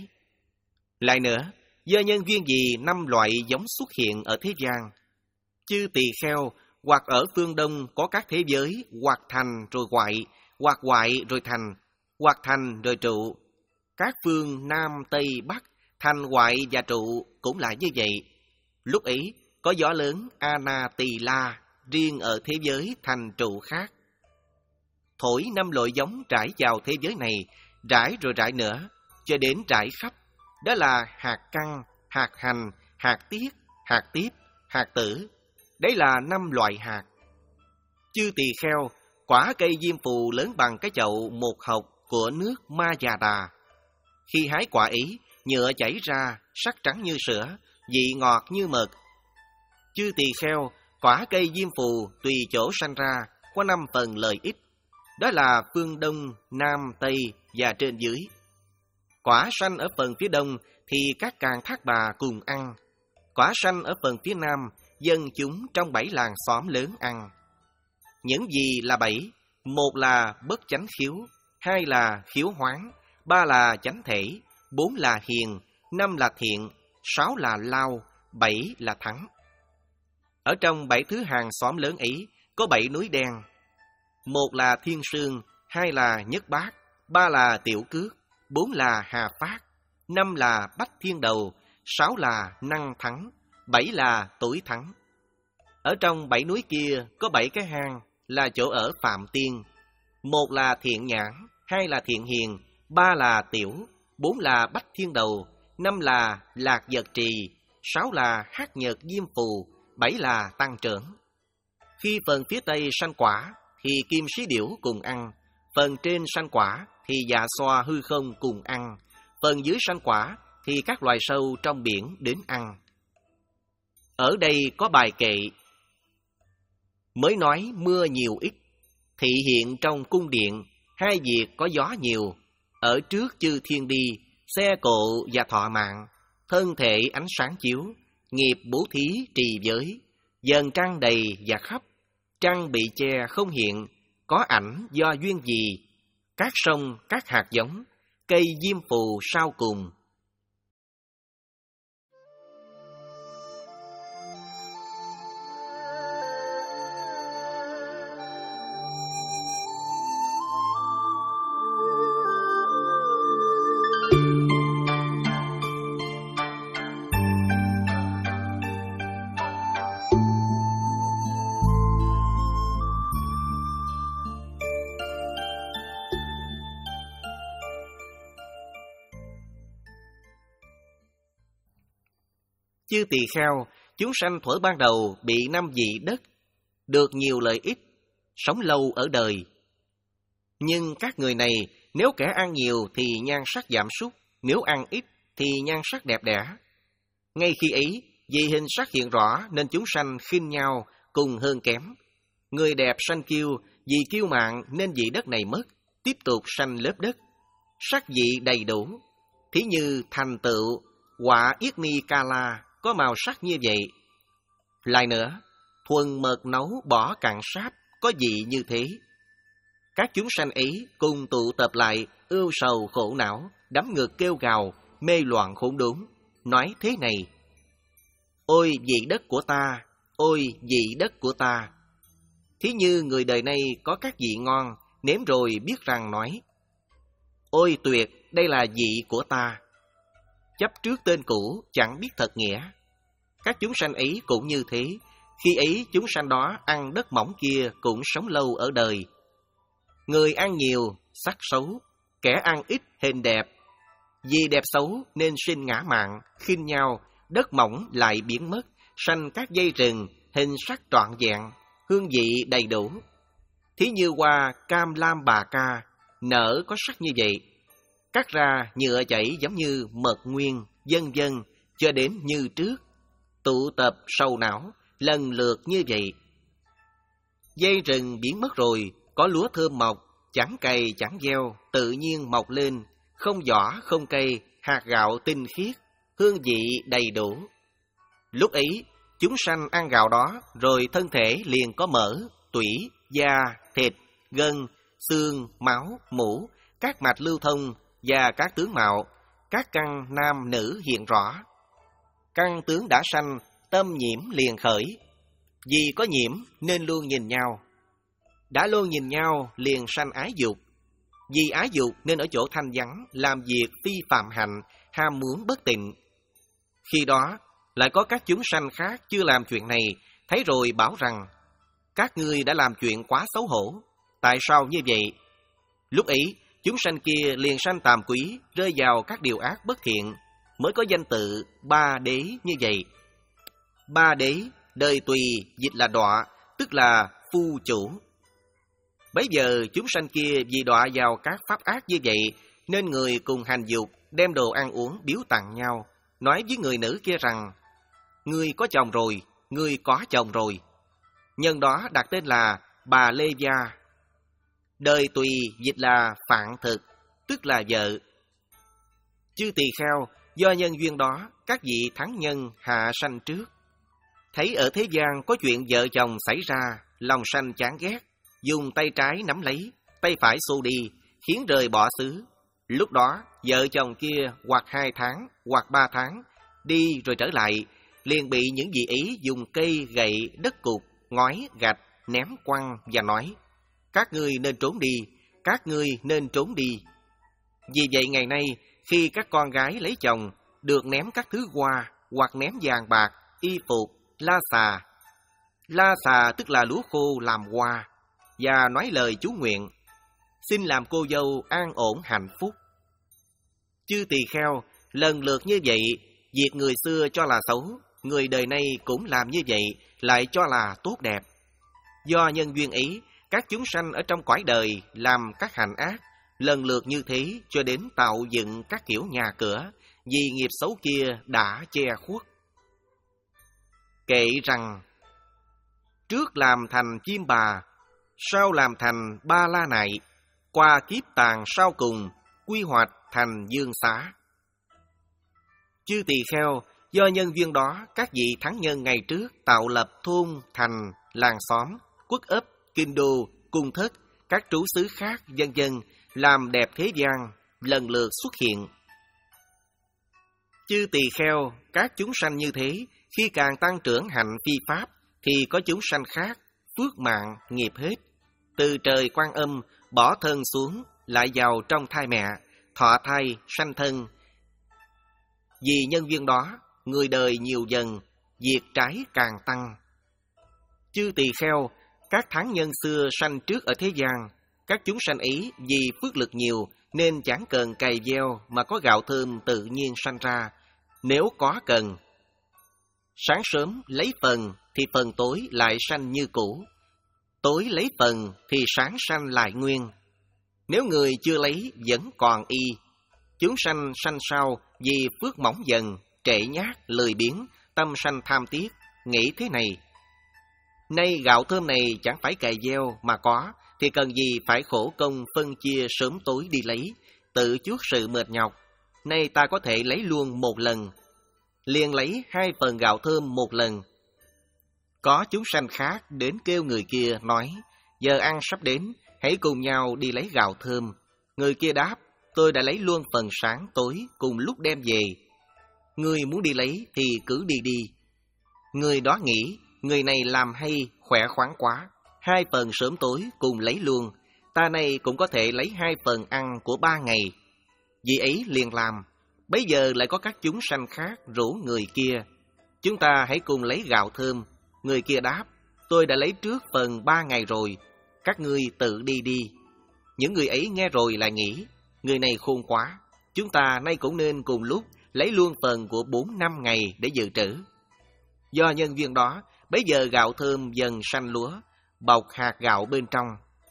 Lại nữa, do nhân duyên gì năm loại giống xuất hiện ở thế gian. Chư tỳ kheo, hoặc ở phương Đông có các thế giới, hoặc thành rồi hoại, hoặc hoại rồi thành, hoặc thành rồi trụ. Các phương Nam, Tây, Bắc, thành, hoại và trụ cũng là như vậy. Lúc ấy, có gió lớn Anatila riêng ở thế giới thành trụ khác. Thổi năm loại giống trải vào thế giới này, rải rồi rải nữa, cho đến trải khắp. Đó là hạt căn, hạt hành, hạt tiết, hạt tiếp, hạt tử. Đấy là năm loại hạt. Chư tỳ kheo, quả cây diêm phù lớn bằng cái chậu một hộc của nước Ma Già Đà. Khi hái quả ấy, nhựa chảy ra, sắc trắng như sữa, vị ngọt như mật. Chư tỳ kheo, quả cây diêm phù tùy chỗ sanh ra, có năm phần lợi ích. Đó là phương Đông, Nam, Tây và trên dưới. Quả sanh ở phần phía Đông thì các càng thác bà cùng ăn. Quả sanh ở phần phía Nam, dân chúng trong bảy làng xóm lớn ăn. Những gì là bảy? Một là bất chánh khiếu, hai là khiếu hoáng, ba là chánh thể, bốn là hiền, năm là thiện, sáu là lao, bảy là thắng. Ở trong bảy thứ hàng xóm lớn ấy có bảy núi đen. Một là Thiên Sương, hai là Nhất Bát, ba là Tiểu Cước, bốn là Hà Phát, năm là Bách Thiên Đầu, sáu là Năng Thắng, bảy là Tuổi Thắng. Ở trong bảy núi kia có bảy cái hang là chỗ ở Phạm Tiên. Một là Thiện Nhãn, hai là Thiện Hiền, ba là Tiểu, bốn là Bách Thiên Đầu, năm là Lạc Vật Trì, sáu là Hắc Nhật Diêm Phù, bảy là Tăng Trưởng. Khi phần phía Tây sanh quả thì Kim Sĩ Điểu cùng ăn, phần trên sanh quả thì Dạ Xoa Hư Không cùng ăn, phần dưới sanh quả thì các loài sâu trong biển đến ăn. Ở đây có bài kệ: mới nói mưa nhiều ít, thị hiện trong cung điện, hai việc có gió nhiều, ở trước chư thiên đi, xe cộ và thọ mạng, thân thể ánh sáng chiếu, nghiệp bố thí trì giới, dần trăng đầy và khắp, trăng bị che không hiện, có ảnh do duyên gì, các sông, các hạt giống, cây diêm phù sau cùng. Chư tỳ kheo, chúng sanh thuở ban đầu bị năm vị đất, được nhiều lợi ích, sống lâu ở đời. Nhưng các người này, nếu kẻ ăn nhiều thì nhan sắc giảm sút, nếu ăn ít thì nhan sắc đẹp đẽ. Ngay khi ấy, vì hình sắc hiện rõ nên chúng sanh khinh nhau, cùng hơn kém. Người đẹp sanh kiêu, vì kiêu mạn nên vị đất này mất, tiếp tục sanh lớp đất. Sắc vị đầy đủ. Thí như thành tựu quả yết ni ca la có màu sắc như vậy. Lại nữa, thuần mật nấu bỏ cạn sáp có vị như thế. Các chúng sanh ấy cùng tụ tập lại, ưu sầu khổ não, đắm ngược kêu gào, mê loạn khốn đốn, nói thế này: ôi vị đất của ta, ôi vị đất của ta. Thí như người đời nay có các vị ngon, nếm rồi biết rằng nói: ôi tuyệt, đây là vị của ta. Chấp trước tên cũ, chẳng biết thật nghĩa. Các chúng sanh ấy cũng như thế, khi ấy chúng sanh đó ăn đất mỏng kia cũng sống lâu ở đời. Người ăn nhiều, sắc xấu, kẻ ăn ít, hình đẹp. Vì đẹp xấu nên sinh ngã mạn, khinh nhau, đất mỏng lại biến mất, sanh các dây rừng, hình sắc trọn vẹn, hương vị đầy đủ. Thí như hoa cam lam bà ca, nở có sắc như vậy. Cắt ra nhựa chảy giống như mật nguyên, vân vân, cho đến như trước. Tụ tập sầu não, lần lượt như vậy. Dây rừng biến mất rồi, có lúa thơm mọc, chẳng cày chẳng gieo, tự nhiên mọc lên, không vỏ không cây, hạt gạo tinh khiết, hương vị đầy đủ. Lúc ấy, chúng sanh ăn gạo đó, rồi thân thể liền có mỡ, tủy, da, thịt, gân, xương, máu, mũ, các mạch lưu thông và các tướng mạo, các căn nam nữ hiện rõ. Căn tướng đã sanh, tâm nhiễm liền khởi. Vì có nhiễm nên luôn nhìn nhau. Đã luôn nhìn nhau liền sanh ái dục. Vì ái dục nên ở chỗ thanh vắng, làm việc phi phạm hạnh, ham muốn bất tịnh. Khi đó, lại có các chúng sanh khác chưa làm chuyện này, thấy rồi bảo rằng: các ngươi đã làm chuyện quá xấu hổ. Tại sao như vậy? Lúc ấy, chúng sanh kia liền sanh tàm quý, rơi vào các điều ác bất thiện, mới có danh tự ba đế như vậy. Ba đế, đời tùy, dịch là đọa, tức là phu chủ. Bấy giờ chúng sanh kia vì đọa vào các pháp ác như vậy, nên người cùng hành dục, đem đồ ăn uống biếu tặng nhau, nói với người nữ kia rằng: ngươi có chồng rồi, ngươi có chồng rồi. Nhân đó đặt tên là bà Lê Gia. Đời tùy dịch là phạn thực, tức là vợ. Chư tỳ kheo, do nhân duyên đó, các vị thắng nhân hạ sanh trước. Thấy ở thế gian có chuyện vợ chồng xảy ra, lòng sanh chán ghét, dùng tay trái nắm lấy, tay phải xô đi, khiến rời bỏ xứ. Lúc đó, vợ chồng kia hoặc hai tháng, hoặc ba tháng, đi rồi trở lại, liền bị những vị ấy dùng cây, gậy, đất cục, ngói, gạch, ném quăng và nói: các ngươi nên trốn đi, các ngươi nên trốn đi. Vì vậy ngày nay, khi các con gái lấy chồng, được ném các thứ hoa, hoặc ném vàng bạc, y phục, la xà. La xà tức là lúa khô làm hoa, và nói lời chú nguyện: xin làm cô dâu an ổn hạnh phúc. Chư tỳ kheo, lần lượt như vậy, việc người xưa cho là xấu, người đời nay cũng làm như vậy, lại cho là tốt đẹp. Do nhân duyên ấy, các chúng sanh ở trong cõi đời làm các hạnh ác, lần lượt như thế cho đến tạo dựng các kiểu nhà cửa, vì nghiệp xấu kia đã che khuất. Kệ rằng: trước làm thành chim bà, sau làm thành ba la nại, qua kiếp tàn sau cùng, quy hoạch thành dương xá. Chư tỳ kheo, do nhân duyên đó, các vị thắng nhân ngày trước tạo lập thôn, thành, làng xóm, quốc ấp, kinh đô, cung thất, các trú xứ khác, vân vân, làm đẹp thế gian, lần lượt xuất hiện. Chư tỳ kheo, các chúng sanh như thế, khi càng tăng trưởng hạnh phi pháp, thì có chúng sanh khác, phước mạng, nghiệp hết. Từ trời Quan Âm, bỏ thân xuống, lại vào trong thai mẹ, thọ thai, sanh thân. Vì nhân duyên đó, người đời nhiều dần, việc trái càng tăng. Chư tỳ kheo, các thắng nhân xưa sanh trước ở thế gian, các chúng sanh ấy vì phước lực nhiều, nên chẳng cần cày gieo mà có gạo thơm tự nhiên sanh ra, nếu có cần. Sáng sớm lấy phần, thì phần tối lại sanh như cũ. Tối lấy phần, thì sáng sanh lại nguyên. Nếu người chưa lấy, vẫn còn y. Chúng sanh sanh sau, vì phước mỏng dần, trễ nhát, lười biếng, tâm sanh tham tiếc, nghĩ thế này: nay gạo thơm này chẳng phải cày gieo mà có, thì cần gì phải khổ công phân chia sớm tối đi lấy, tự chuốc sự mệt nhọc. nay ta có thể lấy luôn một lần, liền lấy hai phần gạo thơm một lần. Có chúng sanh khác đến kêu người kia nói, giờ ăn sắp đến, hãy cùng nhau đi lấy gạo thơm. Người kia đáp, tôi đã lấy luôn phần sáng tối cùng lúc đem về. Người muốn đi lấy thì cứ đi đi. Người đó nghĩ, người này làm hay, khỏe khoắn quá, hai phần sớm tối cùng lấy luôn, ta này cũng có thể lấy hai phần ăn của ba ngày. Vì ấy liền làm. Bấy giờ lại có các chúng sanh khác rủ người kia, chúng ta hãy cùng lấy gạo thơm. Người kia đáp, tôi đã lấy trước phần ba ngày rồi, các ngươi tự đi đi. Những người ấy nghe rồi lại nghĩ, người này khôn quá, chúng ta nay cũng nên cùng lúc lấy luôn phần của bốn năm ngày để dự trữ. Do nhân duyên đó, bấy giờ gạo thơm dần xanh lúa, bọc hạt gạo bên trong.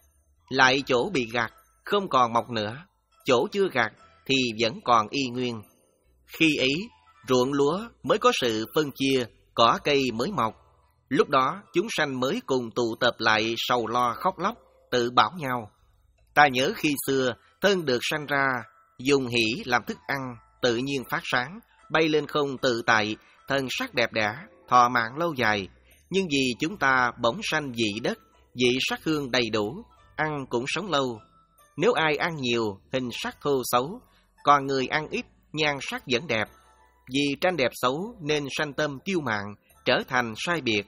Lại chỗ bị gặt, không còn mọc nữa, chỗ chưa gặt thì vẫn còn y nguyên. Khi ấy, ruộng lúa mới có sự phân chia, cỏ cây mới mọc. Lúc đó, chúng sanh mới cùng tụ tập lại sầu lo khóc lóc, tự bảo nhau. Ta nhớ khi xưa, thân được sanh ra, dùng hỷ làm thức ăn, tự nhiên phát sáng, bay lên không tự tại, thân sắc đẹp đẽ, thọ mạng lâu dài. Nhưng vì chúng ta bỗng sanh dị đất, dị sắc hương đầy đủ, ăn cũng sống lâu. Nếu ai ăn nhiều, hình sắc thô xấu, còn người ăn ít, nhan sắc vẫn đẹp. Vì tranh đẹp xấu nên sanh tâm kiêu mạn, trở thành sai biệt.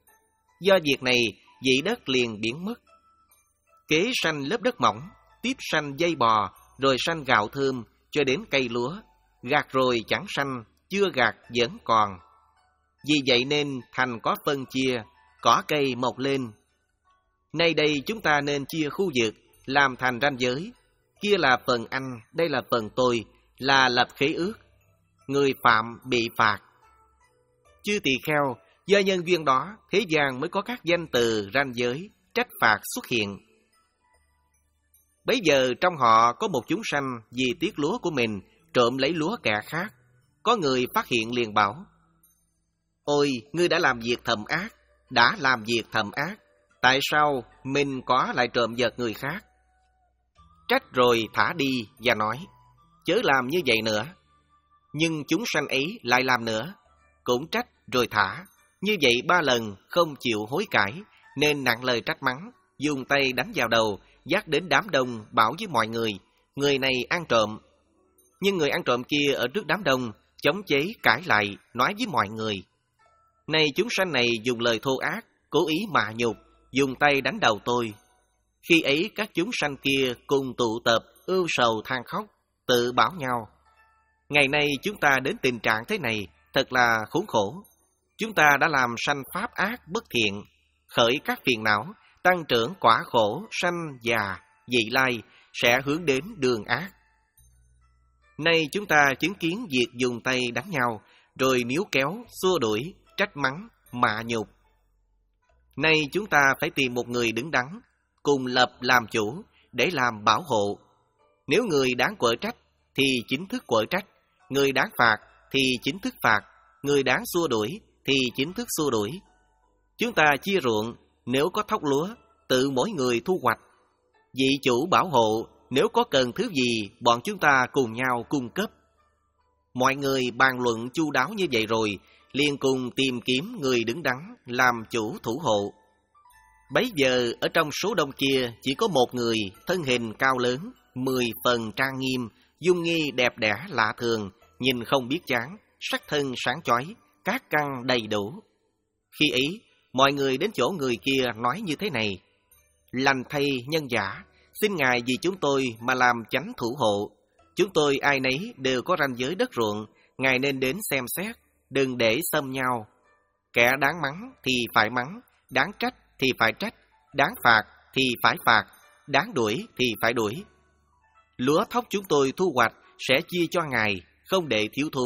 Do việc này, dị đất liền biến mất. Kế sanh lớp đất mỏng, tiếp sanh dây bò, rồi sanh gạo thơm, cho đến cây lúa. Gạt rồi chẳng sanh, chưa gạt vẫn còn. Vì vậy nên thành có phân chia, cỏ cây mọc lên. Nay đây chúng ta nên chia khu vực, làm thành ranh giới. Kia là phần anh, đây là phần tôi, là lập khế ước. Người phạm bị phạt. Chư tỳ kheo, do nhân duyên đó, thế gian mới có các danh từ ranh giới, trách phạt xuất hiện. Bấy giờ trong họ có một chúng sanh vì tiếc lúa của mình, trộm lấy lúa kẻ khác. Có người phát hiện liền bảo, ôi, ngươi đã làm việc thầm ác, đã làm việc thầm ác, tại sao mình có lại trộm vật người khác? Trách rồi thả đi và nói, chớ làm như vậy nữa. Nhưng chúng sanh ấy lại làm nữa, cũng trách rồi thả. Như vậy ba lần không chịu hối cải, nên nặng lời trách mắng, dùng tay đánh vào đầu, dắt đến đám đông bảo với mọi người, người này ăn trộm. Nhưng người ăn trộm kia ở trước đám đông, chống chế cãi lại, nói với mọi người, này chúng sanh này dùng lời thô ác, cố ý mạ nhục, dùng tay đánh đầu tôi. Khi ấy các chúng sanh kia cùng tụ tập, ưu sầu than khóc, tự bảo nhau, ngày nay chúng ta đến tình trạng thế này, thật là khốn khổ. Chúng ta đã làm sanh pháp ác bất thiện, khởi các phiền não, tăng trưởng quả khổ, sanh già, vị lai, sẽ hướng đến đường ác. Nay chúng ta chứng kiến việc dùng tay đánh nhau, rồi níu kéo, xua đuổi, trách mắng, mạ nhục. Nay chúng ta phải tìm một người đứng đắn, cùng lập làm chủ, để làm bảo hộ. Nếu người đáng quở trách, thì chính thức quở trách, người đáng phạt, thì chính thức phạt, người đáng xua đuổi, thì chính thức xua đuổi. Chúng ta chia ruộng, nếu có thóc lúa, tự mỗi người thu hoạch. Vị chủ bảo hộ, nếu có cần thứ gì, bọn chúng ta cùng nhau cung cấp. Mọi người bàn luận chu đáo như vậy rồi, liền cùng tìm kiếm người đứng đắn, làm chủ thủ hộ. Bấy giờ ở trong số đông kia chỉ có một người, thân hình cao lớn, mười phần trang nghiêm, dung nghi đẹp đẽ lạ thường, nhìn không biết chán, sắc thân sáng chói, các căn đầy đủ. Khi ấy, mọi người đến chỗ người kia nói như thế này, lành thay nhân giả, xin Ngài vì chúng tôi mà làm chánh thủ hộ. Chúng tôi ai nấy đều có ranh giới đất ruộng, Ngài nên đến xem xét, đừng để xâm nhau. Kẻ đáng mắng thì phải mắng, đáng trách thì phải trách, đáng phạt thì phải phạt, đáng đuổi thì phải đuổi. Lúa thóc chúng tôi thu hoạch sẽ chia cho Ngài, không để thiếu thốn.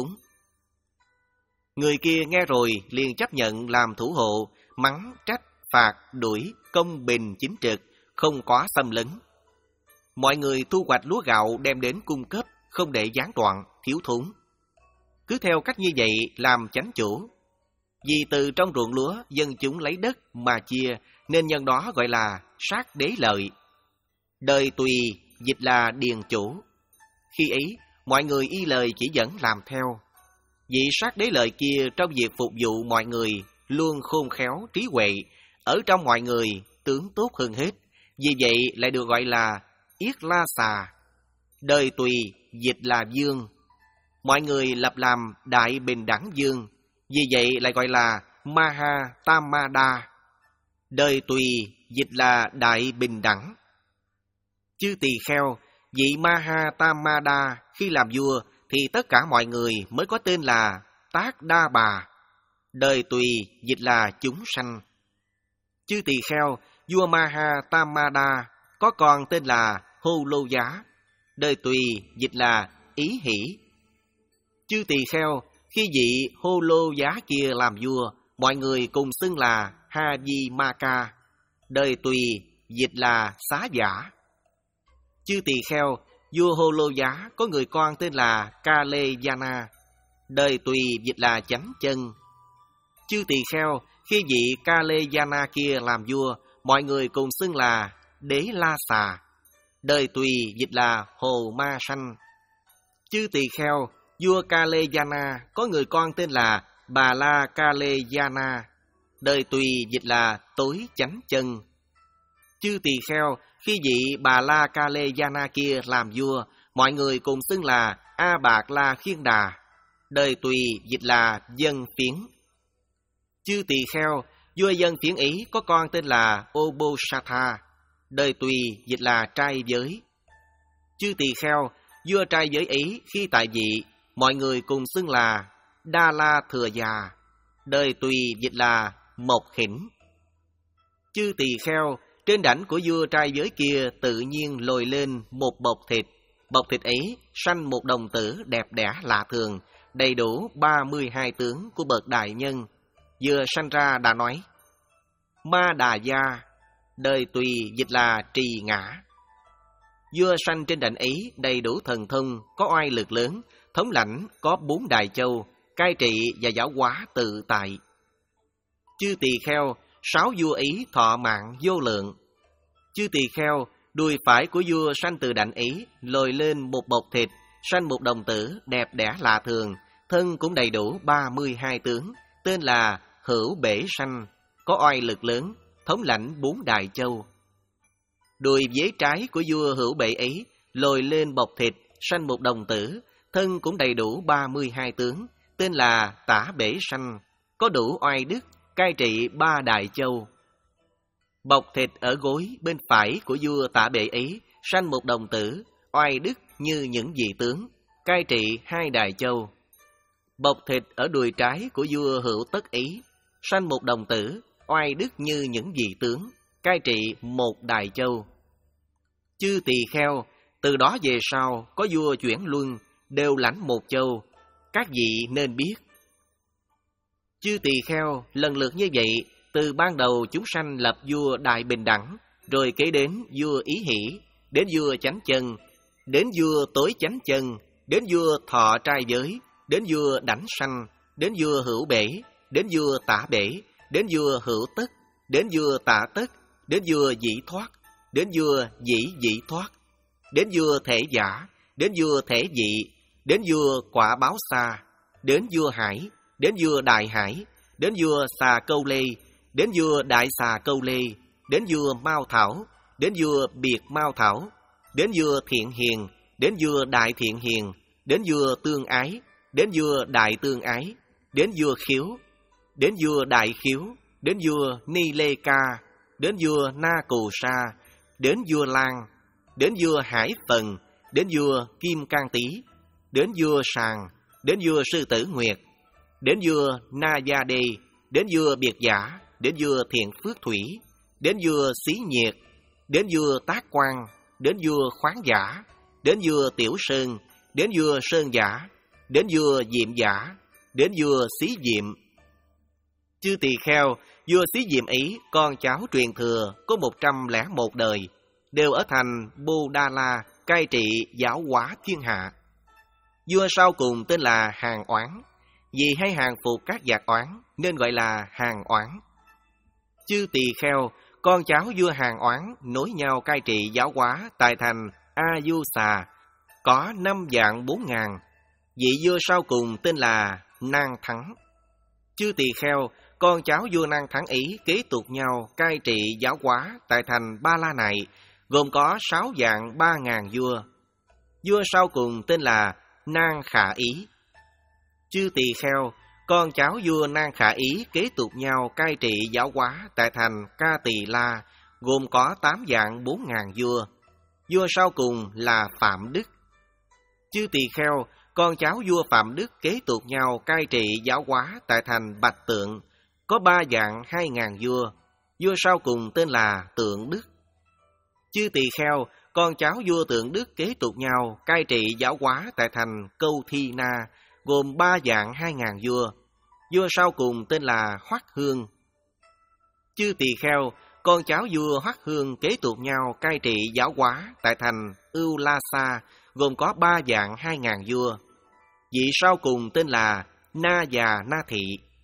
Người kia nghe rồi liền chấp nhận làm thủ hộ, mắng, trách, phạt, đuổi, công bình chính trực, không có xâm lấn. Mọi người thu hoạch lúa gạo đem đến cung cấp, không để gián đoạn, thiếu thốn. Cứ theo cách như vậy làm chánh chủ. Vì từ trong ruộng lúa dân chúng lấy đất mà chia, nên nhân đó gọi là sát đế lợi. Đời tùy dịch là điền chủ. Khi ấy, mọi người y lời chỉ dẫn làm theo. Vị sát đế lợi kia trong việc phục vụ mọi người luôn khôn khéo trí huệ, ở trong mọi người tướng tốt hơn hết, vì vậy lại được gọi là Yết La Xà. Đời Tùy dịch là vương, mọi người lập làm Đại Bình Đẳng Vương, vì vậy lại gọi là Maha Tamada. Đời Tùy dịch là Đại Bình Đẳng. Chư tỳ kheo, vị Maha Tamada khi làm vua thì tất cả mọi người mới có tên là Tác Đa Bà. Đời Tùy dịch là chúng sanh. Chư tỳ kheo, vua Maha Tamada có con tên là Hô Lô Giá. Đời Tùy dịch là ý hỷ. Chư tỳ kheo, khi vị Hô Lô Giá kia làm vua, mọi người cùng xưng là Ha Di Ma Ca. Đời Tùy dịch là xá giả. Chư tỳ kheo, vua Hô Lô Giá có người con tên là Ca Lê Yana. Đời Tùy dịch là chánh chân. Chư tỳ kheo, khi vị Ca Lê Yana kia làm vua, mọi người cùng xưng là Đế La Xà. Đời Tùy dịch là Hồ Ma Sanh. Chư tỳ kheo, vua Ca Lê Yana có người con tên là Bà La Ca Lê Yana. Đời Tùy dịch là Tối Chánh Chân. Chư tỳ kheo, khi vị Bà La Ca Lê Yana kia làm vua, mọi người cùng xưng là A Bạc La Khiên Đà. Đời Tùy dịch là Dân Phiến. Chư tỳ kheo, vua Dân Phiến Ý có con tên là Obosatha. Đời Tùy dịch là trai giới. Chư tỳ kheo, vua trai giới Ý khi tại vị, mọi người cùng xưng là Đa La Thừa Già. Đời Tùy dịch là Mộc Khỉnh. Chư tỳ kheo, trên đảnh của vua trai giới kia tự nhiên lồi lên một bọc thịt. Bọc thịt ấy sanh một đồng tử đẹp đẽ lạ thường, đầy đủ ba mươi hai tướng của bậc đại nhân. Vừa sanh ra đã nói: Ma Đà Gia. Đời Tùy dịch là Trì Ngã. Vua sanh trên đảnh ấy đầy đủ thần thông, có oai lực lớn, thống lãnh có bốn đài châu, cai trị và giáo hóa tự tại. Chư tỳ kheo, sáu vua Ý thọ mạng vô lượng. Chư tỳ kheo, đùi phải của vua sanh từ đảnh Ý lồi lên một bọc thịt, sanh một đồng tử đẹp đẽ lạ thường, thân cũng đầy đủ ba mươi hai tướng, tên là Hữu Bể Sanh, có oai lực lớn, thống lãnh bốn đài châu. Đùi vế trái của vua Hữu Bể ấy lồi lên bọc thịt, sanh một đồng tử, thân cũng đầy đủ ba mươi hai tướng, tên là Tả Bể Sanh, có đủ oai đức, cai trị ba đại châu. Bọc thịt ở gối bên phải của vua Tả Bể ấy sanh một đồng tử, oai đức như những vị tướng, cai trị hai đại châu. Bọc thịt ở đùi trái của vua Hữu Tất Ý sanh một đồng tử, oai đức như những vị tướng, cai trị một đài châu. Chư tỳ kheo, từ đó về sau có vua chuyển luân, đều lãnh một châu, các vị nên biết. Chư tỳ kheo, lần lượt như vậy, từ ban đầu chúng sanh lập vua Đại Bình Đẳng, rồi kế đến vua Ý Hỷ, đến vua Chánh Chân, đến vua Tối Chánh Chân, đến vua Thọ Trai Giới, đến vua Đảnh Sanh, đến vua Hữu Bể, đến vua Tả Bể, đến vua Hữu Tất, đến vua Tả Tất, đến vua Dĩ Thoát, đến vua Dĩ Dĩ Thoát, đến vua Thể Giả, đến vua Thể Dị, đến vua Quả Báo Xa, đến vua Hải, đến vua Đại Hải, đến vua Xà Câu Lê, đến vua Đại Xà Câu Lê, đến vua Mao Thảo, đến vua Biệt Mao Thảo, đến vua Thiện Hiền, đến vua Đại Thiện Hiền, đến vua Tương Ái, đến vua Đại Tương Ái, đến vua Khiếu, đến vua Đại Khiếu, đến vua Ni Lê Ca, đến vua Na Cù Sa, đến vua Lan, đến vua Hải Phần, đến vua Kim Cang Tý, đến vua Sàng, đến vua Sư Tử Nguyệt, đến vua Na Gia Đê, đến vua Biệt Giả, đến vua Thiện Phước Thủy, đến vua Xí Nhiệt, đến vua Tác Quan, đến vua Khoáng Giả, đến vua Tiểu Sơn, đến vua Sơn Giả, đến vua Diệm Giả, đến vua Xí Diệm. Chư tỳ kheo, vua Xí Diệm ấy, con cháu truyền thừa có một trăm lẻ một đời, đều ở thành Bô Đa La, cai trị giáo hóa thiên hạ. Vua sau cùng tên là Hàng Oán, vì hay hàng phục các giặc oán nên gọi là Hàng Oán. Chư tỳ kheo, con cháu vua Hàng Oán nối nhau cai trị giáo hóa tại thành A Du Xà, có năm vạn bốn ngàn. Vị vua sau cùng tên là Nang Thắng. Chư tỳ kheo, con cháu vua Nang Thắng ấy kế tục nhau cai trị giáo hóa tại thành Ba La này, gồm có sáu vạn ba ngàn vua. Vua sau cùng tên là Nang Khả Ý. Chư tỳ kheo, con cháu vua Nang Khả Ý kế tục nhau cai trị giáo hóa tại thành Ca Tỳ La, gồm có tám vạn bốn ngàn vua. Vua sau cùng là Phạm Đức. Chư tỳ kheo, con cháu vua Phạm Đức kế tục nhau cai trị giáo hóa tại thành Bạch Tượng, có ba vạn hai ngàn vua. Vua sau cùng tên là Tượng Đức. Chư tỳ kheo, con cháu vua Tượng Đức kế tục nhau cai trị giáo hóa tại thành Câu Thi Na, gồm ba vạn hai ngàn vua. Vua sau cùng tên là Hoắc Hương. Chư tỳ kheo, con cháu vua Hoắc Hương kế tục nhau cai trị giáo hóa tại thành Ưu La Sa, gồm có ba vạn hai ngàn vua. Vị sau cùng tên là Na Già Na Thị.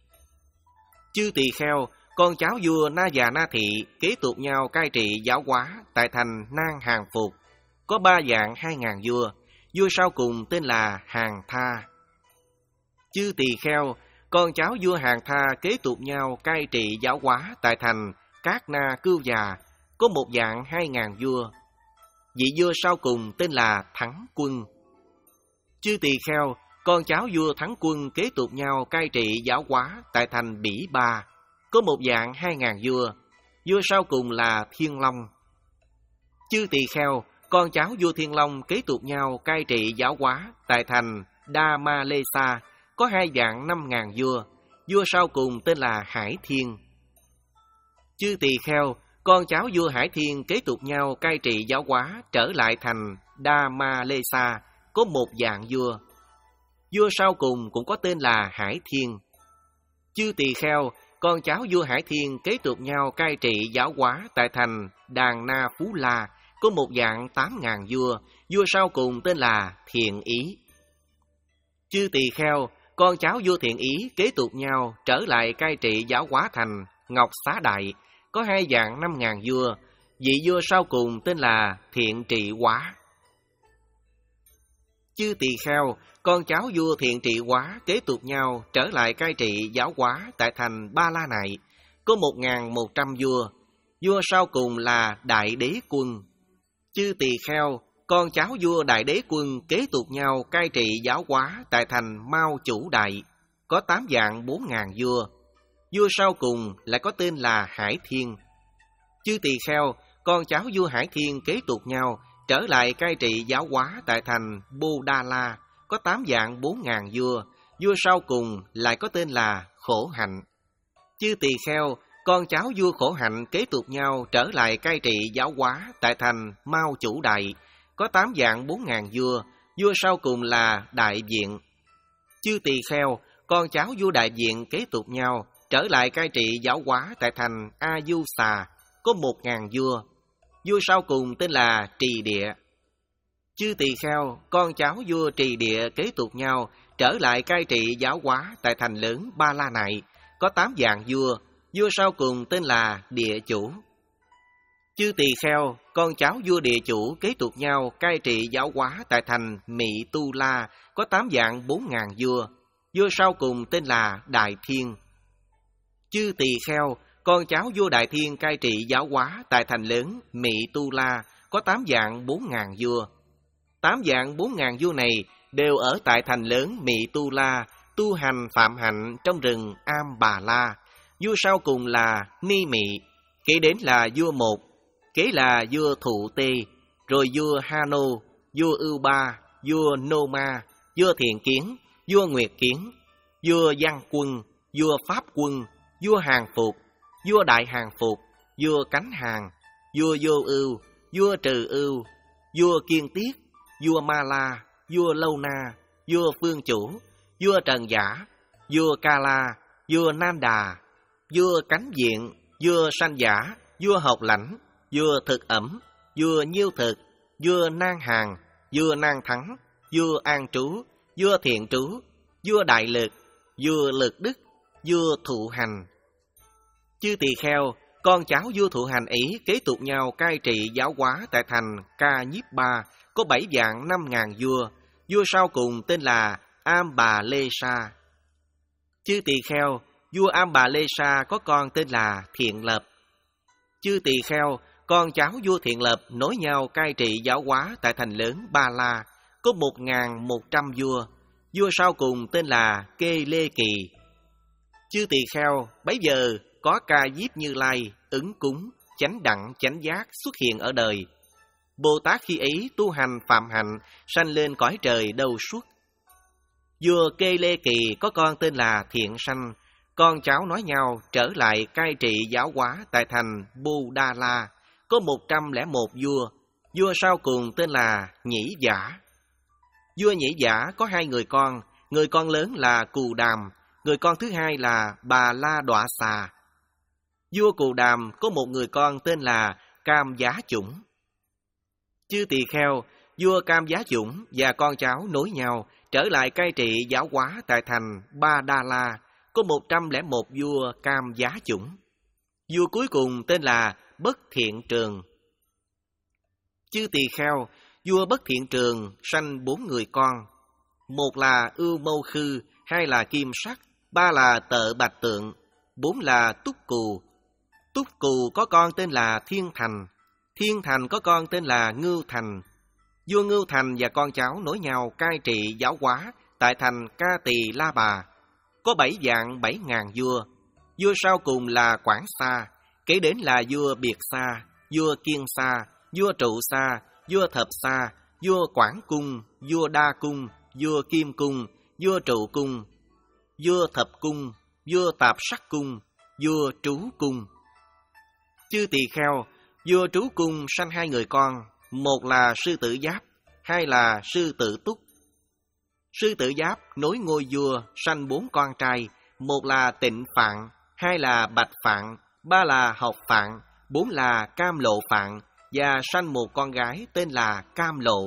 Chư tỳ kheo, con cháu vua Na Già Na Thị kế tục nhau cai trị giáo hóa tại thành Nang Hàng Phục, có ba vạn hai ngàn vua. Vua sau cùng tên là Hàng Tha. Chư tỳ kheo, con cháu vua Hàng Tha kế tục nhau cai trị giáo hóa tại thành Cát Na Cưu Già, có một vạn hai ngàn vua. Vị vua sau cùng tên là Thắng Quân. Chư tỳ kheo, con cháu vua Thắng Quân kế tục nhau cai trị giáo hóa tại thành Bỉ Ba, có một vạn hai ngàn vua. Vua sau cùng là Thiên Long. Chư tỳ kheo, con cháu vua Thiên Long kế tục nhau cai trị giáo hóa tại thành Đa Ma Lê Sa, có hai vạn năm ngàn vua. Vua sau cùng tên là Hải Thiên. Chư tỳ kheo, con cháu vua Hải Thiên kế tục nhau cai trị giáo hóa trở lại thành Đa Ma Lê Sa, có một vạn vua. Vua sau cùng cũng có tên là Hải Thiên. Chư tỳ kheo, con cháu vua Hải Thiên kế tục nhau cai trị giáo hóa tại thành Đàn Na Phú La, có một vạn tám ngàn vua. Vua sau cùng tên là Thiện Ý. Chư tỳ kheo, con cháu vua Thiện Ý kế tục nhau trở lại cai trị giáo hóa thành Ngọc Xá Đại, có hai vạn năm ngàn vua. Vị vua sau cùng tên là Thiện Trị Hóa. Chư tỳ kheo, con cháu vua Thiện Trị Hóa kế tục nhau trở lại cai trị giáo hóa tại thành Ba La này, có một ngàn một trăm vua. Vua sau cùng là Đại Đế Quân. Chư tỳ kheo, con cháu vua Đại Đế Quân kế tục nhau cai trị giáo hóa tại thành Mao Chủ Đại, có tám vạn bốn ngàn vua. Vua sau cùng lại có tên là Hải Thiên. Chư tỳ kheo, con cháu vua Hải Thiên kế tục nhau trở lại cai trị giáo hóa tại thành Bô Đa La, có tám vạn bốn ngàn vua. Vua sau cùng lại có tên là Khổ Hạnh. Chư tỳ kheo, con cháu vua Khổ Hạnh kế tục nhau trở lại cai trị giáo hóa tại thành Mao Chủ Đại, có tám vạn bốn ngàn vua. Vua sau cùng là Đại Diện. Chư tỳ kheo, con cháu vua Đại Diện kế tục nhau trở lại cai trị giáo hóa tại thành A Du Xà, có một ngàn vua. Vua sau cùng tên là Trì Địa. Chư tỳ kheo, con cháu vua Trì Địa kế tục nhau trở lại cai trị giáo hóa tại thành lớn Ba La này, có tám vạn vua. Vua sau cùng tên là Địa Chủ. Chư tỳ kheo, con cháu vua Địa Chủ kế tục nhau cai trị giáo hóa tại thành Mị Tu La, có tám vạn bốn ngàn vua. Vua sau cùng tên là Đại Thiên. Chư tỳ kheo, con cháu vua Đại Thiên cai trị giáo hóa tại thành lớn Mị Tu La, có tám vạn bốn ngàn vua. Tám vạn bốn ngàn vua này đều ở tại thành lớn Mị Tu La, tu hành phạm hạnh trong rừng Am Bà La. Vua sau cùng là Ni Mị, kế đến là vua một, kế là vua Thụ Tê, rồi vua Ha Nô, vua Ưu Ba, vua Nô Ma, vua Thiện Kiến, vua Nguyệt Kiến, vua Văn Quân, vua Pháp Quân, vua Hàng Phục, vua Đại Hàng Phục, vua Cánh Hàng, vua Vô Ưu, vua Trừ Ưu, vua Kiên Tiết, vua Ma La, vua Lâu Na, vua Phương Chủ, vua Trần Giả, vua Ca La, vua Nam Đà, vua Cánh Diện, vua Sanh Giả, vua Học Lãnh, vua Thực Ẩm, vua Nhiêu Thực, vua Nan Hàng, vua Nan Thắng, vua An Trú, vua Thiện Trú, vua Đại Lực, vua Lực Đức, vua Thụ Hành. Chư tỳ kheo, con cháu vua Thụ Hành ấy kế tục nhau cai trị giáo hóa tại thành Ca Nhiếp Ba, có bảy vạn năm ngàn vua, vua sau cùng tên là Am Bà Lê Sa. Chư Tỳ Kheo, vua Am Bà Lê Sa có con tên là Thiện Lập. Chư Tỳ Kheo, con cháu vua Thiện Lập nối nhau cai trị giáo hóa tại thành lớn Ba La, có một ngàn một trăm vua, vua sau cùng tên là Kê Lê Kỳ. Chư Tỳ Kheo, bấy giờ có Ca Diếp Như Lai, ứng cúng, chánh đẳng, chánh giác xuất hiện ở đời. Bồ Tát khi ấy tu hành phạm hạnh, sanh lên cõi trời đâu suốt. Vua Kê Lê Kỳ có con tên là Thiện Sanh, con cháu nói nhau trở lại cai trị giáo hóa tại thành Bồ Đà La, có một trăm lẻ một vua, vua sau cùng tên là Nhĩ Giả. Vua Nhĩ Giả có hai người con, người con lớn là Cù Đàm, người con thứ hai là Bà La Đọa Xà. Vua Cù Đàm có một người con tên là Cam Giá Chủng. Chư Tỳ Kheo, vua Cam Giá Chủng và con cháu nối nhau trở lại cai trị giáo hóa tại thành Ba Đa La, có một trăm lẻ một vua Cam Giá Chủng. Vua cuối cùng tên là Bất Thiện Trường. Chư Tỳ Kheo, vua Bất Thiện Trường sanh bốn người con, một là Ưu Mâu Khư, hai là Kim Sắc, ba là Tợ Bạch Tượng, bốn là Túc Cù. Túc Cù có con tên là Thiên Thành, Thiên Thành có con tên là Ngưu Thành. Vua Ngưu Thành và con cháu nối nhau cai trị giáo hóa tại thành Ca Tỳ La Bà, có bảy vạn bảy ngàn vua, vua sau cùng là Quảng Sa, kế đến là vua Biệt Sa, vua Kiên Sa, vua Trụ Sa, vua Thập Sa, vua Quảng Cung, vua Đa Cung, vua Kim Cung, vua Trụ Cung, vua Thập Cung, vua Tạp Sắc Cung, vua Trú Cung. Chư Tỳ Kheo, vua Trú Cung sanh hai người con, một là Sư Tử Giáp, hai là Sư Tử Túc. Sư Tử Giáp nối ngôi vua sanh bốn con trai, một là Tịnh Phạn, hai là Bạch Phạn, ba là Học Phạn, bốn là Cam Lộ Phạn, và sanh một con gái tên là Cam Lộ.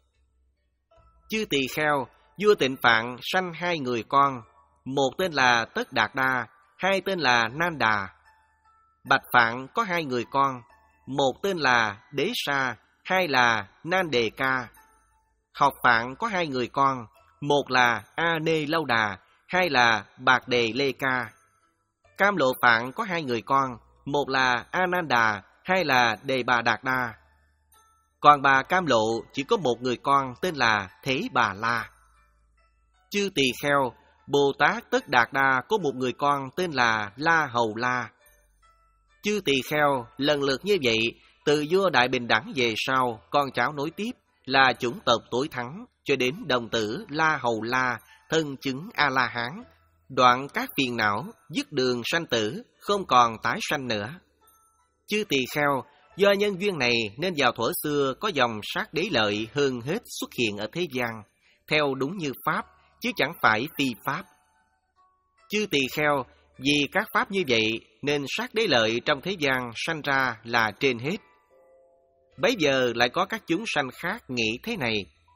Chư Tỳ Kheo, vua Tịnh Phạn sanh hai người con, một tên là Tất Đạt Đa, hai tên là Nan Đà. Bạch Phạn có hai người con, một tên là Đế Sa, hai là Nan Đề Ca. Học Phạn có hai người con, một là A Nê Lâu Đà, hai là Bạc Đề Lê Ca. Cam Lộ Phạn có hai người con, một là A Nan Đà, hai là Đề Bà Đạt Đa. Còn bà Cam Lộ chỉ có một người con tên là Thế Bà La. Chư Tỳ Kheo, Bồ Tát Tất Đạt Đa có một người con tên là La Hầu La. Chư Tỳ Kheo, lần lượt như vậy, từ vua Đại Bình Đẳng về sau, con cháu nối tiếp là chủng tộc tối thắng, cho đến đồng tử La Hầu La, thân chứng A-la-hán, đoạn các phiền não, dứt đường sanh tử, không còn tái sanh nữa. Chư Tỳ Kheo, do nhân duyên này nên vào thuở xưa có dòng sát đế lợi hơn hết xuất hiện ở thế gian, theo đúng như Pháp, chứ chẳng phải phi Pháp. Chư Tỳ Kheo, vì các Pháp như vậy nên sát đế lợi trong thế gian sanh ra là trên hết. Bấy giờ lại có các chúng sanh khác nghĩ thế này: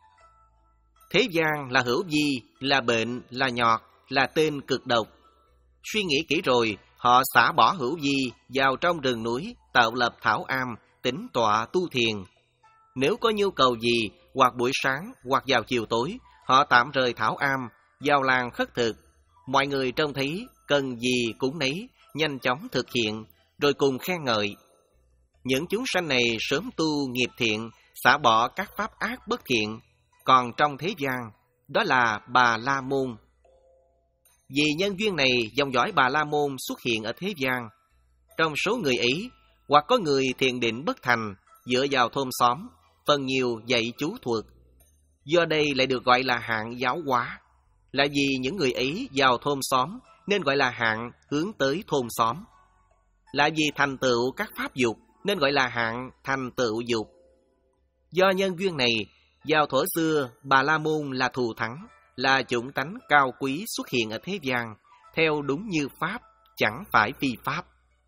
thế gian là hữu vi, là bệnh, là nhọt, là tên cực độc. Suy nghĩ kỹ rồi, họ xả bỏ hữu vi, vào trong rừng núi, tạo lập thảo am, tĩnh tọa tu thiền. Nếu có nhu cầu gì, hoặc buổi sáng, hoặc vào chiều tối, họ tạm rời thảo am, vào làng khất thực. Mọi người trông thấy, cần gì cũng nấy, nhanh chóng thực hiện, rồi cùng khen ngợi. Những chúng sanh này sớm tu nghiệp thiện, xả bỏ các pháp ác bất thiện, còn trong thế gian, đó là Bà La Môn. Vì nhân duyên này, dòng dõi Bà La Môn xuất hiện ở thế gian. Trong số người ấy, hoặc có người thiền định bất thành, dựa vào thôn xóm, phần nhiều dạy chú thuật. Do đây lại được gọi là hạng giáo hóa, là vì những người ấy vào thôn xóm, nên gọi là hạng hướng tới thôn xóm. Là vì thành tựu các pháp dục, nên gọi là hạng thành tựu dục. Do nhân duyên này, vào thuở xưa, Bà La Môn là thù thắng, là chủng tánh cao quý xuất hiện ở thế gian, theo đúng như Pháp, chẳng phải phi Pháp.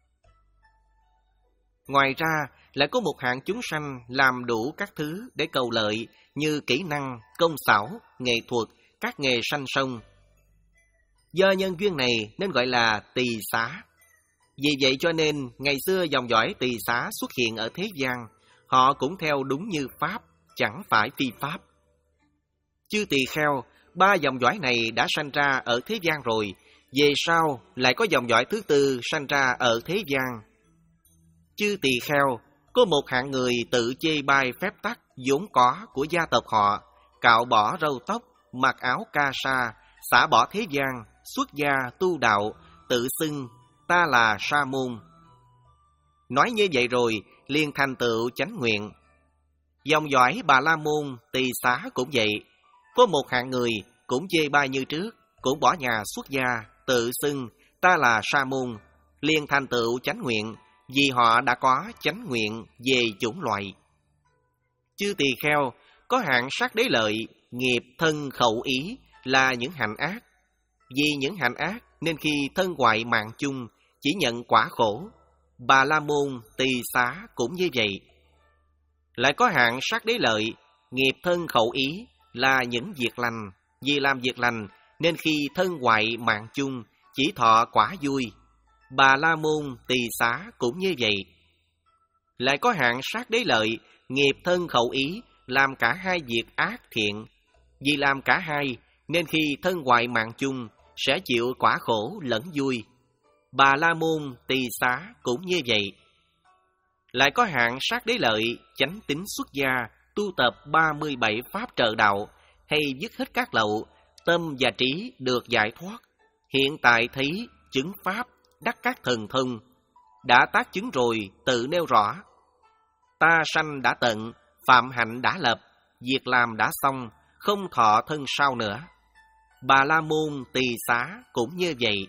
Ngoài ra, lại có một hạng chúng sanh làm đủ các thứ để cầu lợi, như kỹ năng, công xảo, nghệ thuật, các nghề sanh sông. Do nhân duyên này nên gọi là tỳ xá. Vì vậy cho nên, ngày xưa dòng dõi tỳ xá xuất hiện ở thế gian, họ cũng theo đúng như Pháp, chẳng phải phi pháp. Chư tỳ kheo, ba dòng dõi này đã sanh ra ở thế gian rồi, về sau lại có dòng dõi thứ tư sanh ra ở thế gian. Chư tỳ kheo, có một hạng người tự chê bai phép tắc vốn có của gia tộc họ, cạo bỏ râu tóc, mặc áo ca sa, xả bỏ thế gian, xuất gia tu đạo, tự xưng ta là sa môn. Nói như vậy rồi, liền thành tựu chánh nguyện. Dòng dõi Bà La Môn, Tỳ Xá cũng vậy. Có một hạng người cũng chê bai như trước, cũng bỏ nhà xuất gia, tự xưng ta là sa môn, liền thành tựu chánh nguyện, vì họ đã có chánh nguyện về chủng loại. Chư tỳ kheo, có hạng sát đế lợi, nghiệp thân khẩu ý là những hạnh ác. Vì những hạnh ác nên khi thân hoại mạng chung chỉ nhận quả khổ. Bà La Môn, Tỳ Xá cũng như vậy. Lại có hạng sát đế lợi, nghiệp thân khẩu ý là những việc lành. Vì làm việc lành nên khi thân hoại mạng chung chỉ thọ quả vui. Bà La Môn, Tỳ Xá cũng như vậy. Lại có hạng sát đế lợi, nghiệp thân khẩu ý làm cả hai việc ác thiện. Vì làm cả hai nên khi thân hoại mạng chung sẽ chịu quả khổ lẫn vui. Bà La Môn, Tỳ Xá cũng như vậy. Lại có hạng sát đế lợi, chánh tín xuất gia, tu tập ba mươi bảy pháp trợ đạo, hay dứt hết các lậu, tâm và trí được giải thoát. Hiện tại thấy chứng pháp, đắc các thần thông, đã tác chứng rồi tự nêu rõ. Ta sanh đã tận, phạm hạnh đã lập, việc làm đã xong, không thọ thân sau nữa. Bà La Môn, Tỳ Xá cũng như vậy.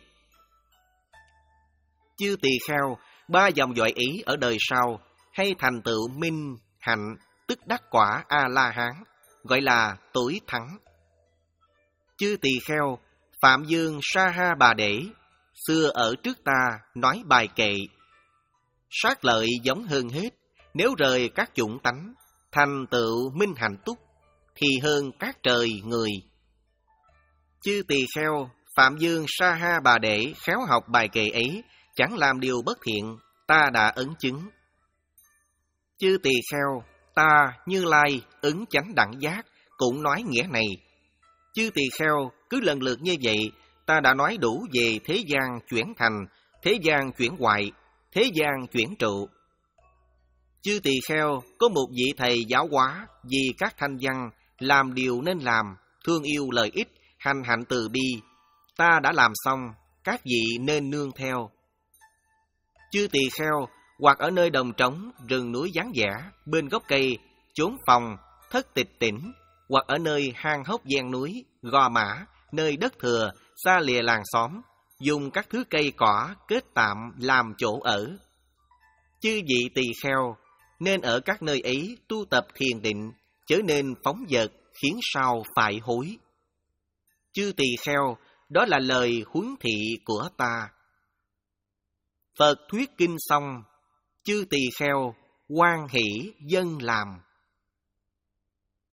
Chư tỳ kheo, ba dòng dõi ý ở đời sau hay thành tựu minh hạnh, tức đắc quả A-la-hán, gọi là tối thắng. Chư tỳ kheo, Phạm Dương Sa Ha Bà Đễ xưa ở trước ta nói bài kệ: sát lợi giống hơn hết, nếu rời các chủng tánh, thành tựu minh hạnh túc, thì hơn các trời người. Chư tỳ kheo, Phạm Dương Sa Ha Bà Đễ khéo học bài kệ ấy, chẳng làm điều bất thiện, ta đã ấn chứng. Chư tỳ kheo, ta Như Lai ứng chánh đẳng giác cũng nói nghĩa này. Chư tỳ kheo, cứ lần lượt như vậy, ta đã nói đủ về thế gian chuyển thành, thế gian chuyển hoại, thế gian chuyển trụ. Chư tỳ kheo, có một vị thầy giáo hóa vì các thanh văn, làm điều nên làm, thương yêu lợi ích, hành hạnh từ bi. Ta đã làm xong, các vị nên nương theo. Chư tỳ kheo, hoặc ở nơi đồng trống, rừng núi vắng vẻ, bên gốc cây, chốn phòng, thất tịch tỉnh, hoặc ở nơi hang hốc ven núi, gò mã, nơi đất thừa, xa lìa làng xóm, dùng các thứ cây cỏ kết tạm làm chỗ ở. Chư vị tỳ kheo, nên ở các nơi ấy tu tập thiền định, chớ nên phóng dật, khiến sau phải hối. Chư tỳ kheo, đó là lời huấn thị của ta. Phật thuyết kinh xong, chư tỳ kheo hoan hỷ dân làm.